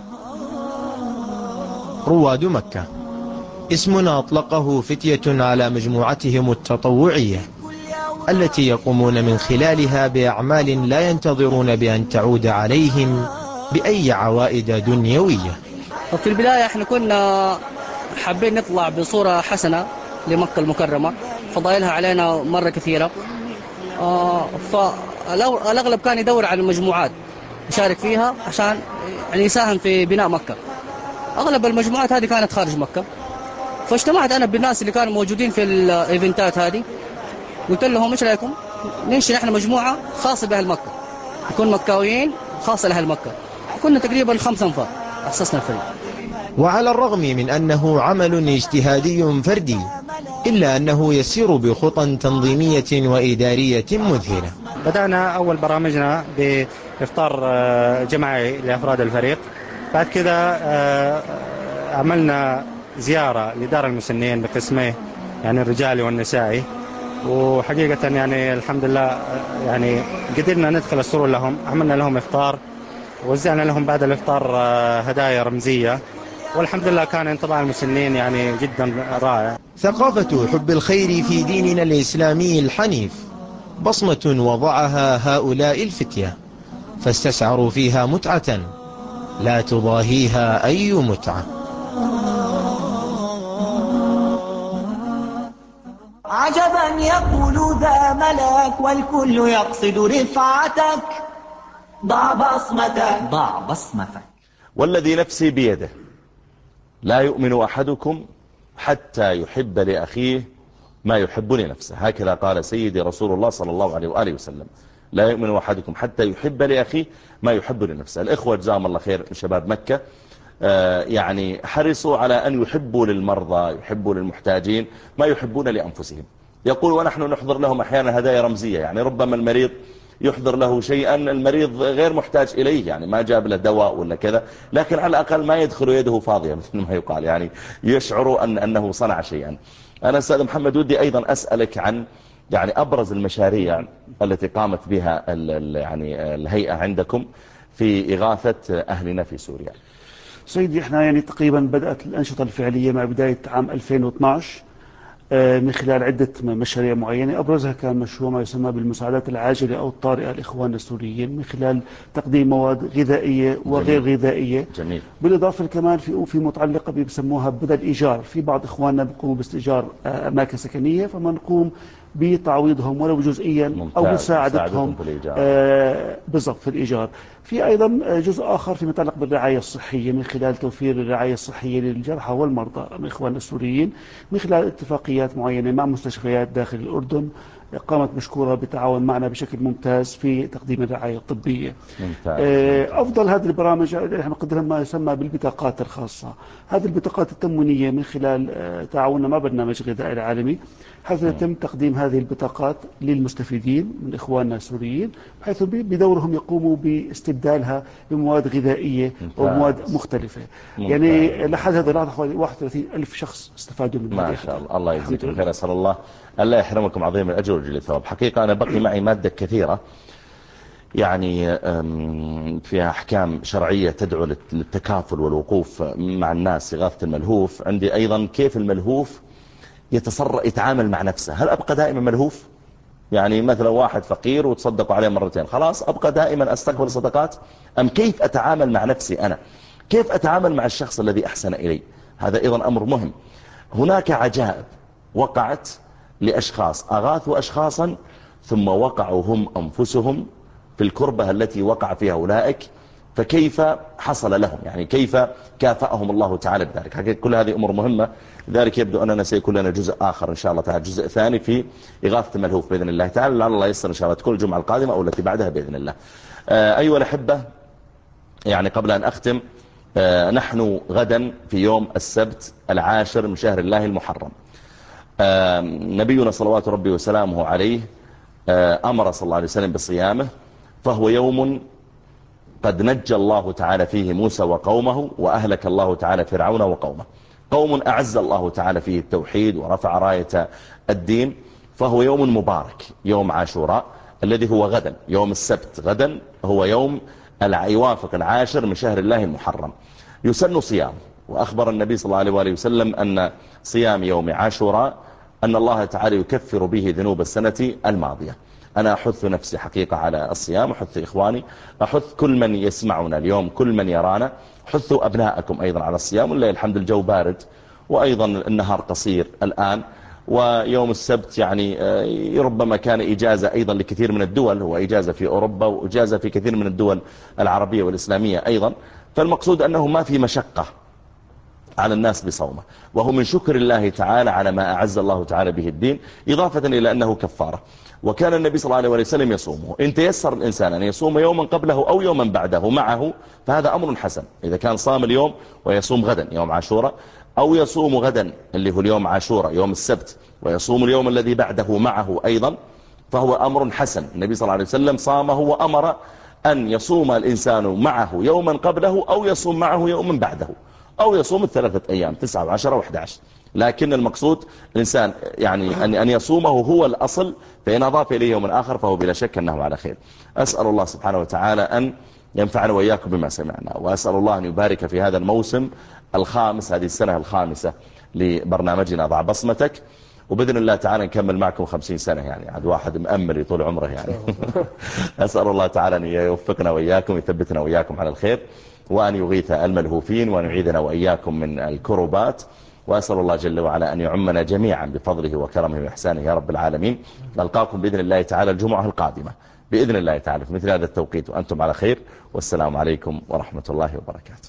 رواد مكة اسم أطلقه فتية على مجموعتهم التطوعية التي يقومون من خلالها بأعمال لا ينتظرون بأن تعود عليهم بأي عوائد دنيوية. في البداية احنا كنا حابين نطلع بصورة حسنة لمكة المكرمة، فضائلها علينا مرة كثيرة، فالأغلب كان يدور على المجموعات يشارك فيها عشان يعني يساهم في بناء مكة. أغلب المجموعات هذه كانت خارج مكة، فاجتمعت أنا بالناس اللي كانوا موجودين في الإيفنتات هذه، قلت لهم إيش رأيكم ننشئ نحن مجموعة خاصة بأهل مكة، نكون مكاويين خاصة لأهل مكة. كنا تقريبا 5 أنفار أسسنا الفريق. وعلى الرغم من أنه عمل اجتهادي فردي إلا أنه يسير بخطى تنظيمية وإدارية مذهلة. بدأنا أول برامجنا بإفطار جماعي لأفراد الفريق، بعد كذا عملنا زيارة لدار المسنين بقسميه، يعني الرجالي والنسائي، وحقيقة يعني الحمد لله يعني قدرنا ندخل السرور لهم. عملنا لهم إفطار، وزعنا لهم بعد الإفطار هدايا رمزية، والحمد لله كان انطباع المسنين يعني جدا رائع. ثقافة حب الخير في ديننا الإسلامي الحنيف بصمة وضعها هؤلاء الفتية، فاستشعروا فيها متعة لا تضاهيها أي متعة. عجبا يقول ذا ملاك والكل يقصد رفعتك، ضع بصمتك ضع بصمتك. والذي نفسي بيده لا يؤمن أحدكم حتى يحب لأخيه ما يحب لنفسه، هكذا قال سيدي رسول الله صلى الله عليه وآله وسلم. لا يؤمن أحدكم حتى يحب لأخيه ما يحب لنفسه. الإخوة جزاهم الله خير شباب مكة يعني حرصوا على أن يحبوا للمرضى، يحبوا للمحتاجين ما يحبون لأنفسهم. يقول ونحن نحضر لهم أحيانا هدايا رمزية، يعني ربما المريض يحضر له شيئا المريض غير محتاج إليه، يعني ما جاب له دواء ولا كذا، لكن على الأقل ما يدخل يده فاضية مثل ما يقال، يعني يشعر أنه صنع شيئا. أنا أستاذ محمد ودي أيضا أسألك عن يعني أبرز المشاريع التي قامت بها يعني الهيئة عندكم في إغاثة أهلنا في سوريا. سيدي احنا يعني تقريبا بدأت الأنشطة الفعلية مع بداية عام 2012 من خلال عدة مشاريع معينة. أبرزها كان مشروع ما يسمى بالمساعدات العاجلة أو الطارئة لإخواننا السوريين من خلال تقديم مواد غذائية وغير غذائية. جميل. بالإضافة كمان في متعلقة بيسموها بدل إيجار، في بعض إخواننا بيقوموا باستئجار أماكن سكنية، فما نقوم بتعويضهم ولو جزئيا أو مساعدتهم بالضبط في الإيجار. في أيضا جزء آخر في متعلق بالرعاية الصحية من خلال توفير الرعاية الصحية للجرحى والمرضى من إخواننا السوريين من خلال اتفاقيات معينة مع مستشفيات داخل الأردن قامت مشكورة بالتعاون معنا بشكل ممتاز في تقديم الرعاية الطبية. ممتاز. أفضل هذه البرامج نحن نقدم ما يسمى بالبطاقات الخاصة. هذه البطاقات التموينية من خلال تعاوننا مع برنامج غذاء العالمي، حيث يتم تقديم هذه البطاقات للمستفيدين من إخواننا السوريين، بحيث بدورهم يقوموا باستبدالها بمواد غذائية ومواد مختلفة. يعني لحد هذا اللحظة 31,000 شخص استفادوا من ما شاء الله. الله يجزيكم خير. أسأل الله ألا يحرمكم عظيم الأجر وجل الثواب. حقيقة أنا بقي معي مادة كثيرة يعني فيها أحكام شرعية تدعو للتكافل والوقوف مع الناس، إغاثة الملهوف. عندي أيضا كيف الملهوف يتعامل مع نفسه. هل أبقى دائما ملهوف؟ يعني مثلا واحد فقير وتصدقوا عليه مرتين، خلاص أبقى دائما أستقبل صدقات؟ أم كيف أتعامل مع نفسي أنا؟ كيف أتعامل مع الشخص الذي أحسن إلي؟ هذا أيضا أمر مهم. هناك عجائب وقعت لأشخاص أغاثوا أشخاصا ثم وقعوا هم أنفسهم في الكربة التي وقع فيها أولئك، فكيف حصل لهم؟ يعني كيف كافأهم الله تعالى بذلك؟ حقيقة كل هذه أمور مهمة. لذلك يبدو أننا سيكون لنا جزء آخر إن شاء الله تعالى، جزء ثاني في إغاثة الملهوف بإذن الله تعالى، لعل الله يسر إن شاء الله تكون الجمعة القادمة أو التي بعدها بإذن الله. أيها الأحبة، يعني قبل أن أختم، نحن غدا في يوم السبت 10 من شهر الله المحرم. نبينا صلوات ربي وسلامه عليه أمر صلى الله عليه وسلم بصيامه، فهو يوم قد نجى الله تعالى فيه موسى وقومه، وأهلك الله تعالى فرعون وقومه. قوم أعز الله تعالى فيه التوحيد ورفع راية الدين، فهو يوم مبارك، يوم عاشوراء الذي هو غدا، يوم السبت غدا هو يوم يوافق 10 من شهر الله المحرم. يسن صيام، وأخبر النبي صلى الله عليه وآله وسلم أن صيام يوم عاشوراء أن الله تعالى يكفر به ذنوب السنة الماضية. أنا أحث نفسي حقيقة على الصيام، أحث إخواني، أحث كل من يسمعنا اليوم، كل من يرانا، حثوا أبناءكم أيضا على الصيام. والله الحمد الجو بارد، وأيضا النهار قصير الآن، ويوم السبت يعني ربما كان إجازة أيضا لكثير من الدول، هو إجازة في أوروبا وإجازة في كثير من الدول العربية والإسلامية أيضا. فالمقصود أنه ما في مشقة على الناس بصومه، وهو من شكر الله تعالى على ما أعز الله تعالى به الدين، إضافة إلى أنه كفارة. وكان النبي صلى الله عليه وسلم يصومه. إن تيسر الإنسان أن يصوم يوما قبله أو يوما بعده معه فهذا أمر حسن. إذا كان صام اليوم ويصوم غدا يوم عاشوراء، أو يصوم غدا اللي هو اليوم عاشوراء يوم السبت ويصوم اليوم الذي بعده معه أيضا، فهو أمر حسن. النبي صلى الله عليه وسلم صامه وأمر أن يصوم الإنسان معه يوما قبله أو يصوم معه يوما بعده، أو يصوم 3 أيام 9 و10 و11. لكن المقصود الإنسان يعني أن يصومه هو الأصل، فإن أضاف إليه يوم آخر فهو بلا شك أنه على خير. أسأل الله سبحانه وتعالى أن ينفعنا وإياكم بما سمعنا، وأسأل الله أن يبارك في هذا الموسم الخامس، هذه السنة الخامسة لبرنامجنا ضع بصمتك، وبإذن الله تعالى نكمل معكم 50 سنة، يعني عاد واحد مأمل يطول عمره يعني. أسأل الله تعالى أن يوفقنا وإياكم، يثبتنا وإياكم على الخير، وأن يغيث الملهوفين، وأن يعيدنا وإياكم من الكربات. وأسأل الله جل وعلا أن يعمنا جميعا بفضله وكرمه وإحسانه يا رب العالمين. نلقاكم بإذن الله تعالى الجمعة القادمة بإذن الله تعالى في مثل هذا التوقيت، وأنتم على خير، والسلام عليكم ورحمة الله وبركاته.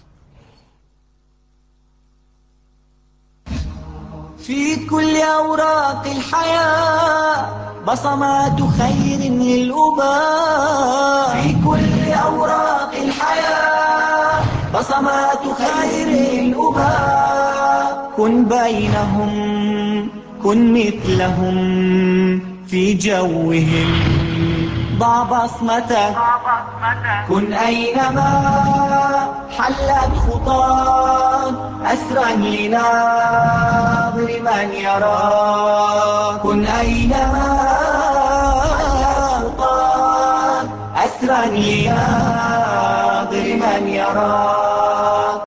في كل أوراق الحياة بصمات خير للأباء، في كل أوراق الحياة بصمات خير للأباء. كن بينهم، كن مثلهم في جوهم، ضع بصمتك. كن أينما حلت خطاك أسرا لناظر من يراك. كن أينما حلت خطاك أسرا لناظر من يراك.